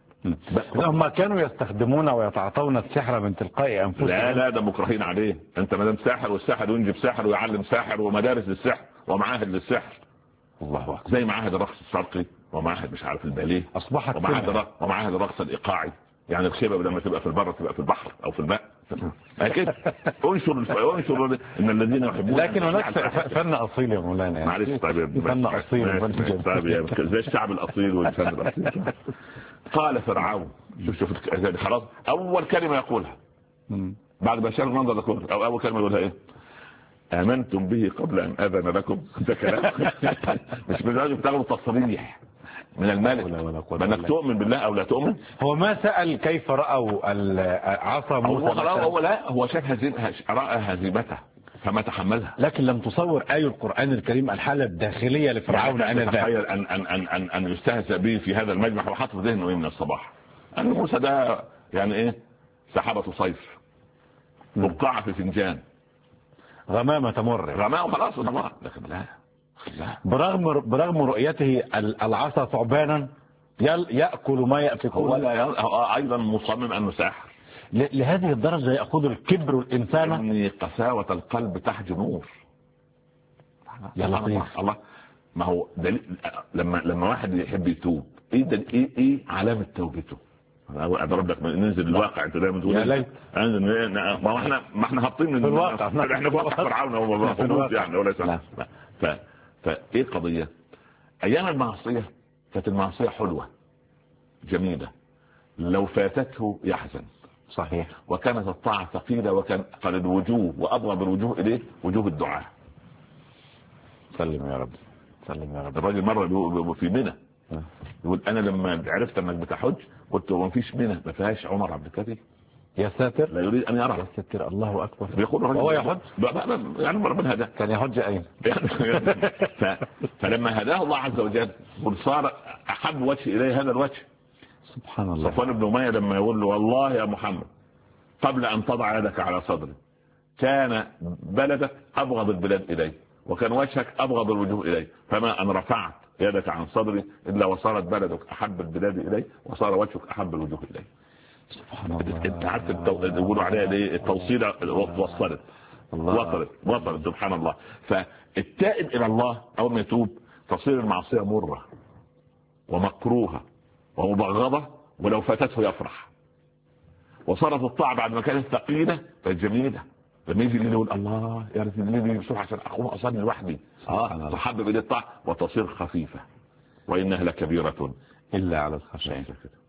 هم كانوا يستخدمون ويتعاطون السحر من تلقاء انفسهم. لا ده مكرهين عليه. انت ما دام ساحر والساحر ينجب ساحر ويعلم ساحر ومدارس للسحر ومعاهد للسحر. الله اكبر. زي معاهد الرقص الشرقي ومعاهد مش عارف الباليه اصبحت ومعاهد الرقص الايقاعي. يعني الخيبه بدل ما تبقى في البر تبقى في البحر او في الماء اكيد. انشر ان الذين يحبون. لكن هناك فن اصيل يا مولانا. معلش طيب فن اصيل طيب زي الشعب الاصيل والفن الاصيل. قال فرعون شوف خلاص اول كلمه يقولها بعد ما شاف المنظر ده او اول كلمه يقولها ايه؟ امنتم به قبل ان اذن لكم. ده كلام مش لازم تاخدوا تصريح من الملك انك تؤمن بالله او لا تؤمن. هو ما سأل كيف رأوا عصا موسى. هو شاف رأى هزيمته فما تحملها. لكن لم تصور آية القرآن الكريم الحالة الداخلية لفرعون تخيل ان يستهزأ به في هذا المجمع وحط في ذهنه ايه من الصباح ان موسى ده يعني ايه سحابة صيف بقعة في فنجان غمامة تمر غمامة خلاص. لكن لا برغم رؤيته العصا ثعبانا يأكل ما يأفكون، ولا أيضا مصمم أنه ساحر. لهذه الدرجة يأخذ الكبر الإنسان. إن قساوة القلب تحجب نور. يا لطيف. الله، ما هو دليل لما واحد يحب يتوب، ايه علامة توبته؟ اضرب لك ننزل الواقع. انت دايما تقول يا ليت ما احنا هابطين من الواقع، احنا في واقع فرعون وما يعني ولا سنة. فايه القضية؟ ايام المعصية كانت المعصية حلوة جميلة، لو فاتته يحزن. صحيح. وكانت الطاعة ثقيلة، وكان قال الوجوه وأبغض الوجوه إليه وجوه الدعاء. سلم يا رب، سلم يا رب. الراجل مرة في منى يقول أنا لما عرفت أنك بتحج قلت ما فيش منى ما فيهاش عمر عبد الكافي. يا ساتر، لا يريد أن يرى. يا ساتر، الله أكبر. بيقول هو يحج يعني من هذا كان يحج أين؟ فلما هداه الله عز وجل صار أحب وجه إليه هذا الوجه. سبحان الله. صفوان بن أمية لما يقول له والله يا محمد قبل أن تضع يدك على صدري كان بلدك أبغض البلاد إلي، وكان وجهك أبغض الوجوه إلي، فما أن رفعت يدك عن صدري إلا وصارت بلدك أحب البلاد إلي، وصار وجهك أحب الوجوه إلي. سبحان الله. انت عارف يقولوا عليها ليه التوصيله وصلت سبحان الله. فالتائب الى الله اول ما يتوب تصير المعصيه مره ومكروهه ومبغضه، ولو فاتته يفرح. وصارت الطاعه بعد ما كانت ثقيله فجميله، لما يجي يقول الله يا ريت لي بسرعه عشان اقوم اصلي لوحدي تحبب الى الطاعه وتصير خفيفه، وانها لكبيره الا على الخاشعين.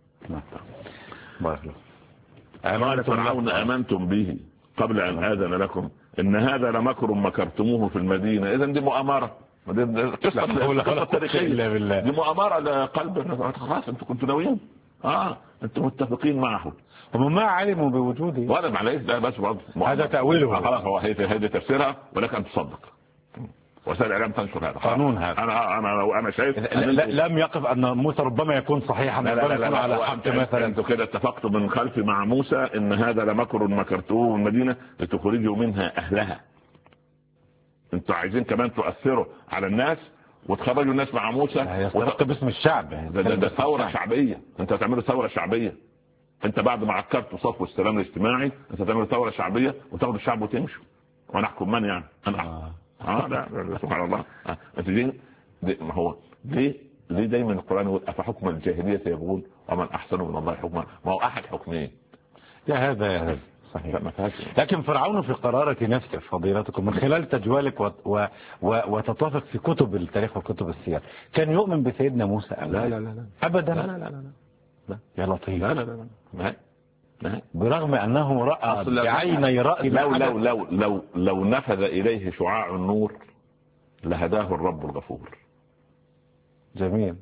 قال فرعون آمنتم به قبل أن آذن لكم إن هذا لمكر مكرتموه في المدينة. إذن دي مؤامرة، قصة تاريخية، دي مؤامرة لقلب. خلاص انتم كنتوا ناويين، انتم متفقين معه وما علموا بوجوده. ولا معلش ده بس هذا تأويله. خلاص هو هذا تفسيرها، ولك أن تصدق. وسائل الاعلام تنشر هذا قانون. هذا انا شايف لم يقف ان موسى ربما يكون صحيحا، ربما يكون على حق مثلا. انتوا كده اتفقتوا من خلف مع موسى ان هذا لمكر مكرتوه المدينه لتخرجوا منها اهلها. انتوا عايزين كمان تؤثروا على الناس وتخرجوا الناس مع موسى. يستحق باسم الشعب. ده ثوره شعبيه، انت هتعملوا ثوره شعبيه. انت بعد ما عكرتوا صفو السلام الاجتماعي انت هتعملوا ثوره شعبيه وتاخدوا الشعب وتمشوا. ونحكم من يعني؟ لا سبحان الله. ما هو ليه دايما القرآن يقول أفحكم الجاهلية يبغون ومن أحسن من الله حكما؟ ما هو أحد حكمين يا هذا صحيح. لكن فرعون في قرارة نفسه فضيلتكم من خلال تجوالك وتطافق في كتب التاريخ وكتب السير كان يؤمن بسيدنا موسى؟ لا أبدا. لا يا لطيف. لا برغم أنه رأى بعيني رأس. لو نفذ إليه شعاع النور لهداه الرب الغفور. جميل.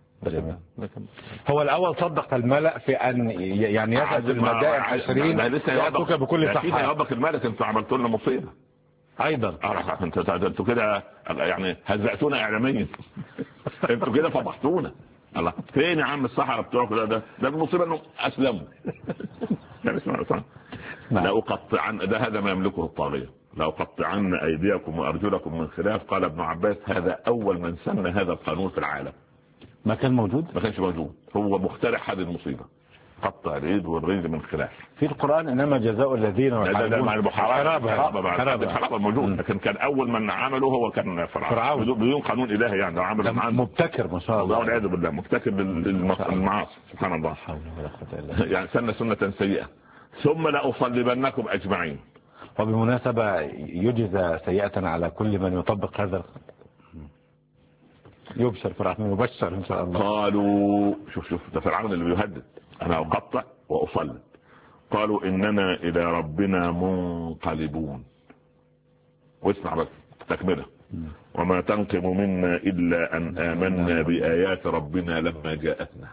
هو الأول صدق الملأ في أن يعني يذهب المدائن 20 يأتوك بكل صحة. يا الملك انتوا عملتوا لنا مصيبة أيضا. انتوا كده يعني هزأتونا إعلاميا. انتوا كده فضحتونا. الله فين يا عم الصحراء بتوعك؟ ده المصيبة انه اسلموا. لا أقطعن هذا ما يملكه الطاغية. لا أقطعن أيديكم وأرجلكم من خلاف. قال ابن عباس هذا أول من سن هذا القانون في العالم. ما كان موجود؟ ما كانش موجود، هو مخترع هذه المصيبة، قطع اليد والرجل من خلاف. في القرآن انما جزاء الذين يحاربون حرابة موجود، لكن كان اول من عمله هو كان فرعون بدون قانون الهي. يعني عمل مبتكر ما شاء الله والعياذ بالله، مبتكر للمعاصي سبحان الله. يعني سنة سيئة. ثم لأصلبنكم اجمعين. وبمناسبة يجزى سيئة على كل من يطبق هذا يبشر فرعون يبشر ان شاء الله. قالوا شوف ده فرعون اللي بيهدد، انا اقطع واصلب. قالوا اننا الى ربنا منقلبون. واسمع بس تكمله. وما تنقم منا الا ان امنا بايات ربنا لما جاءتنا.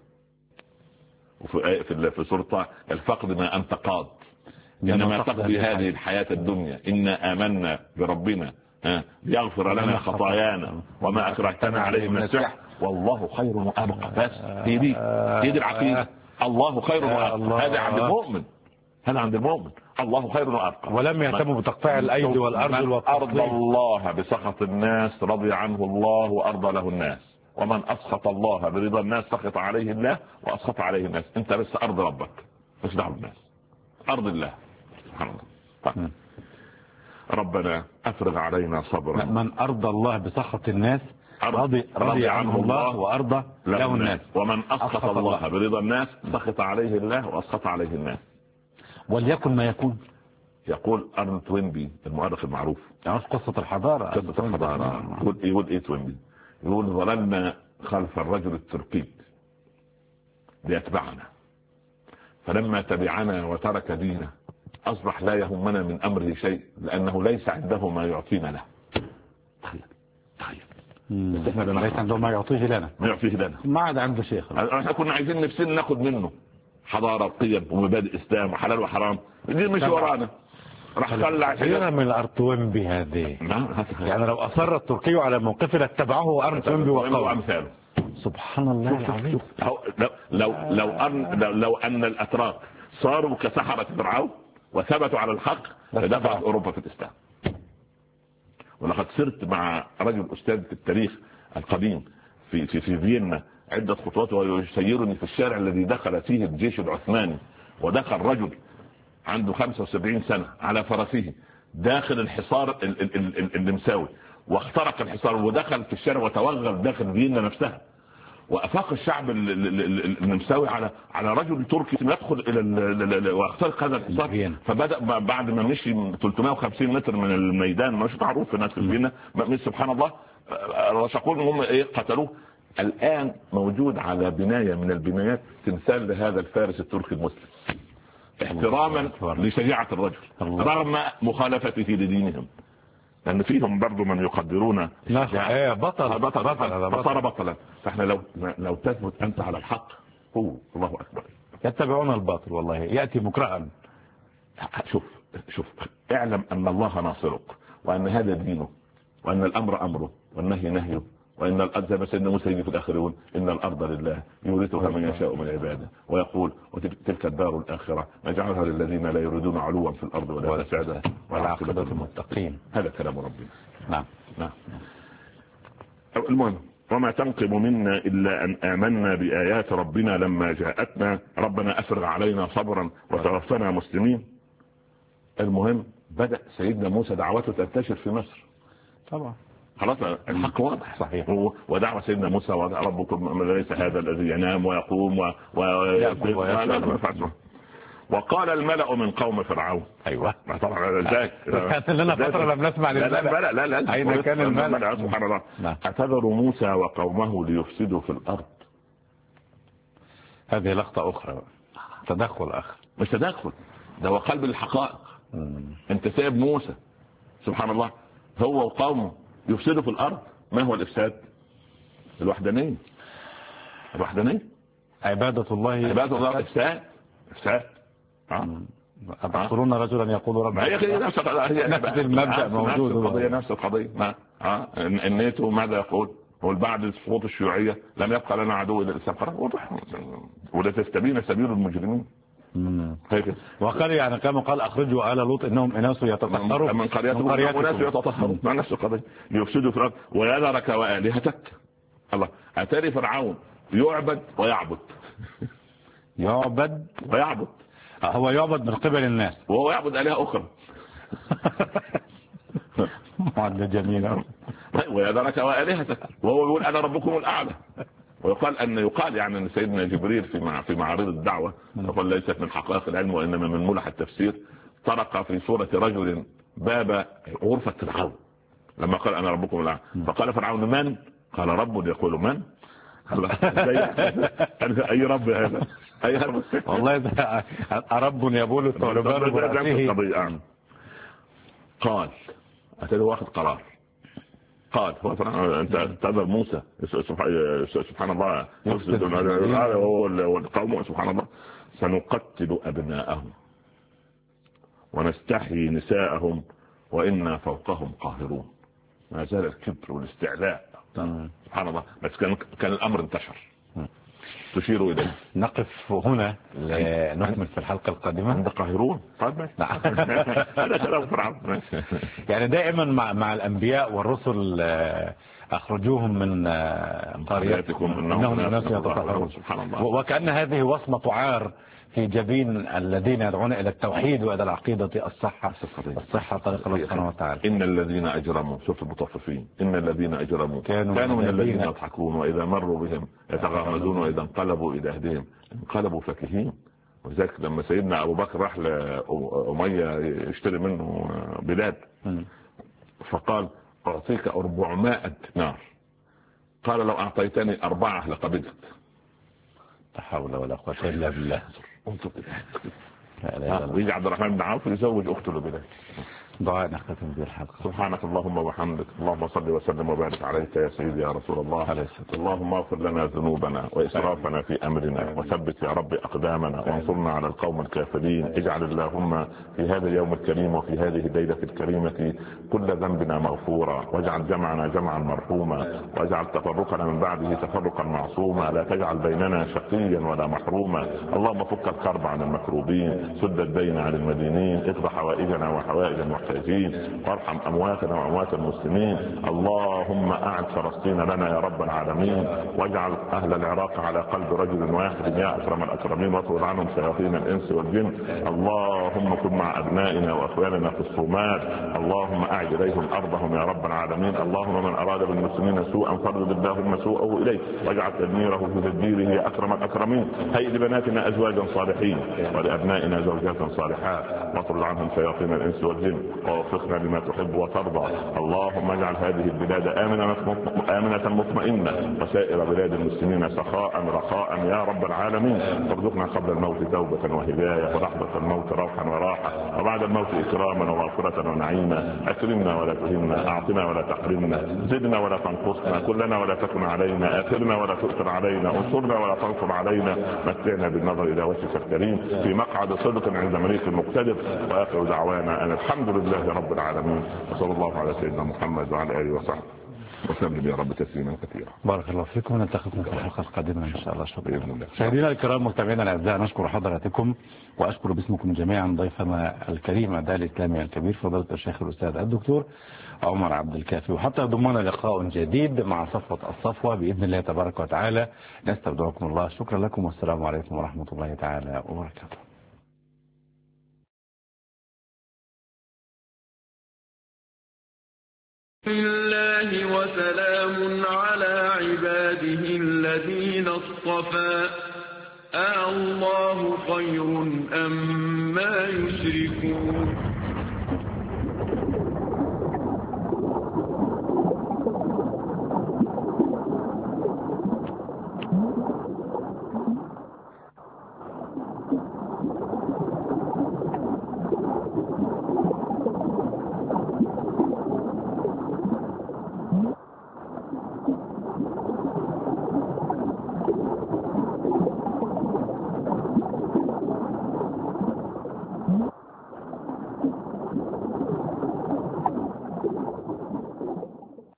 وفي سورة الفقد ما انت قاض انما تقضي هذه الحياة الدنيا انا امنا بربنا ليغفر لنا خطايانا وما اكرهتنا عليه من السحر والله خير وابقى. بس هي دي العقيدة. الله خير وابقى. هذا عند المؤمن، هذا عند المؤمن. الله خير وأبقى. ولم يهتموا بتقطيع الأيدي والأرجل أرضى الله بسخط الناس رضي عنه الله وأرضى له الناس، ومن أسخط الله برضا الناس سخط عليه الله وأسخط عليه الناس. أنت بس أرض ربك، مش دعوة بالناس، أرض الله سبحان الله. طيب. ربنا أفرغ علينا صبرا. من أرضى الله بسخط الناس رضي عنه الله وأرضى له الناس، ومن أسخط الله برضا الناس سخط عليه الله وأسخط عليه الناس. وليكن ما يكون. يقول أرن توينبي المؤرخ المعروف، قصة الحضارة، قصة الحضارة، يقول إيه توينبي؟ يقول ظللنا خلف الرجل التركي ليتبعنا، فلما تبعنا وترك دينه أصبح لا يهمنا من أمره شيء، لأنه ليس عنده ما يعطينا له. تخيل ليس عنده ما يعطيه لنا، ما عاد عنده شيخ. احنا كنا عايزين نفسنا ناخد منه حضارة قيم ومبادئ إسلام وحلال وحرام، دي مش ورانا، راح خلع كثيرا من الأرطوينبي هذه. يعني لو أصر التركي على موقفه لاتبعه أرطوينبي وأمثاله. سبحان الله العظيم. لو أن الأتراك صاروا كسحرة فرعون وثبتوا على الحق لدفعت أوروبا في الإسلام. ولقد سرت مع رجل أستاذ في التاريخ القديم في فيينا عدة خطوات، ويسيرني في الشارع الذي دخل فيه الجيش العثماني، ودخل رجل عنده 75 سنة على فرسه داخل الحصار النمساوي، واخترق الحصار ودخل في الشارع وتوغل داخل فيينا نفسها، وافاق الشعب النمساوي على رجل تركي يدخل الى واخترق هذا الحصار. فبدا بعد ما مشي 350 متر من الميدان، مش معروف هناك في فيينا، سبحان الله، رشقون هم قتلوه. الان موجود على بنايه من البنايات تمثال لهذا الفارس التركي المسلم، احتراما لشجاعه الرجل رغم مخالفته لدينهم، لأن فيهم برضو من يقدرون بطل بطلا. فاحنا لو تثبت أنت على الحق، هو الله أكبر، يتبعون الباطل والله يأتي مكرها. شوف اعلم أن الله ناصرك، وأن هذا دينه، وأن الأمر أمره والنهي نهيه، وإن زي ما سيدنا موسى يجي في الآخر يقول إن الأرض لله يورثها من يشاء من عباده، ويقول وتلك الدار الآخرة نجعلها للذين لا يريدون علوا في الأرض ولا فسادا والعاقبة للمتقين. هذا كلام ربنا. نعم. المهم، وما تنقم منا إلا أن آمنا بآيات ربنا لما جاءتنا ربنا أفرغ علينا صبرا وتوفنا مسلمين. المهم بدأ سيدنا موسى دعوته تنتشر في مصر طبعا، خلاص الحق واضح. صحيح. ودعوة سيدنا موسى ربكم ليس هذا الذي ينام ويقوم وقال الملأ من قوم فرعون. ايوه طبعا ازاي لنا فتره لم نسمع للملأ. لا اين كان الملأ؟ سبحان الله. اعتذر موسى وقومه ليفسدوا في الارض. هذه لقطه اخرى، تدخل اخر. مش تدخل، ده هو قلب الحقائق. انت سايب موسى سبحان الله هو وقومه يفسدوا في الارض. ما هو الافساد؟ الوحدانيه. عباده الله افساد. أتقولون رجلا يقول رب. هي نفس المبدأ موجود، نفس القضية. الناتو ماذا يقول؟ هو بعد سقوط الشيوعية لم يبقى لنا عدو إلا الإسلام. واضح، ولا تستبين سبيل المجرمين. وقال يعني كما قال أخرجوا آل لوط إنهم أناس يتطهرون من قريتهم وناس يتطهرون. مع نفس القضية ليفسدوا في الأرض ويذرك وآلهتك. الله أتاري فرعون يعبد ويعبد. يعبد ويعبد. هو يعبد من قبل الناس وهو يعبد آلهة أخرى. معد جميلة. ويذرك وآلهتك وهو يقول أنا ربكم الأعلى. ويقال يعني أن سيدنا جبريل في معارض الدعوة يقول ليست من حقائق العلم وإنما من ملح التفسير، طرق في صورة رجل باب غرفة فرعون لما قال أنا ربكم الأعلى، فقال فرعون من؟ قال رب يقول من؟ أي رب هذا؟ أي رب؟ والله ده رب يبول الثعلبان برأسه. قال أتى واخذ قرار. قال أنت تذر موسى سبحان الله والقوم سبحان الله سنقتل أبناءهم ونستحيي نساءهم وإنا فوقهم قاهرون. ما زال الكبر والاستعلاء سبحان الله. بس كان الأمر انتشر. تشير إليه. نقف هنا لنكمل في الحلقة القادمة. عند قاهرون. طيب هذا كلام فرعون. يعني دائما مع الأنبياء والرسل أخرجوهم من قريتكم إنهم أناس يتطهرون. وكأن هذه وصمة عار في جبين الذين يدعون إلى التوحيد وإلى العقيدة الصحة طريق الله سبحانه وتعالى. إن الذين أجرموا، شوف المطففين، إن الذين أجرموا كانوا من الذين يضحكون وإذا مروا بهم يتغامزون وإذا انقلبوا إلى أهلهم انقلبوا فكهين. وذلك لما سيدنا أبو بكر راح لأمية يشتري منه بلاد فقال أعطيك 400 دينار، قال لو أعطيتني 4 لقبلت. لا حول ولا قوة إلا بالله. ويجي عبد الرحمن بن عوف يزوج أخته لبلاد. دعاء نختتم به الحلقة. سبحانك اللهم وبحمدك، اللهم صل وسلم وبارك عليك يا سيدي يا رسول الله. اللهم اغفر لنا ذنوبنا وإسرافنا في أمرنا، وثبت يا رب أقدامنا، وانصرنا على القوم الكافرين. اجعل اللهم في هذا اليوم الكريم وفي هذه الليلة الكريمة كل ذنبنا مغفورا، واجعل جمعنا جمعا مرحوما، واجعل تفرقنا من بعده تفرقا معصوما، لا تجعل بيننا شقيا ولا محروما. اللهم فك الكرب عن المكروبين، سد الدين عن المدينين، اقض حوائجنا وحوائج المحتاجين، وارحم امواتنا واموات المسلمين. اللهم اعد فلسطين لنا يا رب العالمين، واجعل اهل العراق على قلب رجل واحد يا اكرم الاكرمين، واطرد عنهم شياطين الانس والجن. اللهم كن مع ابنائنا واخواننا في الصومال، اللهم اعد اليهم ارضهم يا رب العالمين. اللهم من اراد بالمسلمين سوءا فردد اللهم سوءه اليه، واجعل تدميره في تدبيره يا اكرم الاكرمين. هيئ لبناتنا ازواجا صالحين ولابنائنا زوجات صالحات، واطرد عنهم شياطين الانس والجن، ووفقنا لما تحب وترضى. اللهم اجعل هذه البلاد آمنة مطمئنة، وسائر بلاد المسلمين سخاء رخاء يا رب العالمين. وارزقنا قبل الموت توبة وهداية، ولحظة الموت روحا وراحة، وبعد الموت إكراما ومغفرة ونعيما. أكرمنا ولا تهنا، أعطنا ولا تحرمنا، زدنا ولا تنقصنا، كلنا ولا تكن علينا، آثرنا ولا تؤثر علينا، انصرنا ولا تنصر علينا، متعنا بالنظر إلى وجهك الكريم في مقعد صدق عند مليك مقتدر. وآخر دعوانا أن الحمد لله رب العالمين، وصلى الله على سيدنا محمد وعلى آله وصحبه وسلم يا رب تسليما كثيرا. بارك الله فيكم، نلتقيكم في الحلقة القادمة إن شاء الله. شكرا. مشاهدينا الكرام مستمعينا الأعزاء، نشكر حضراتكم وأشكر باسمكم جميعا ضيفنا الكريم الداعي الإسلامي الكبير فضيلة الشيخ الأستاذ الدكتور عمر عبد الكافي. وحتى يضمنا لقاء جديد مع صفوة الصفوة بإذن الله تبارك وتعالى. نستودعكم الله. شكرا لكم والسلام عليكم ورحمة الله تعالى وبركاته. الله وسلام على عباده الذين اصطفى. الله خير أم ما يشركون.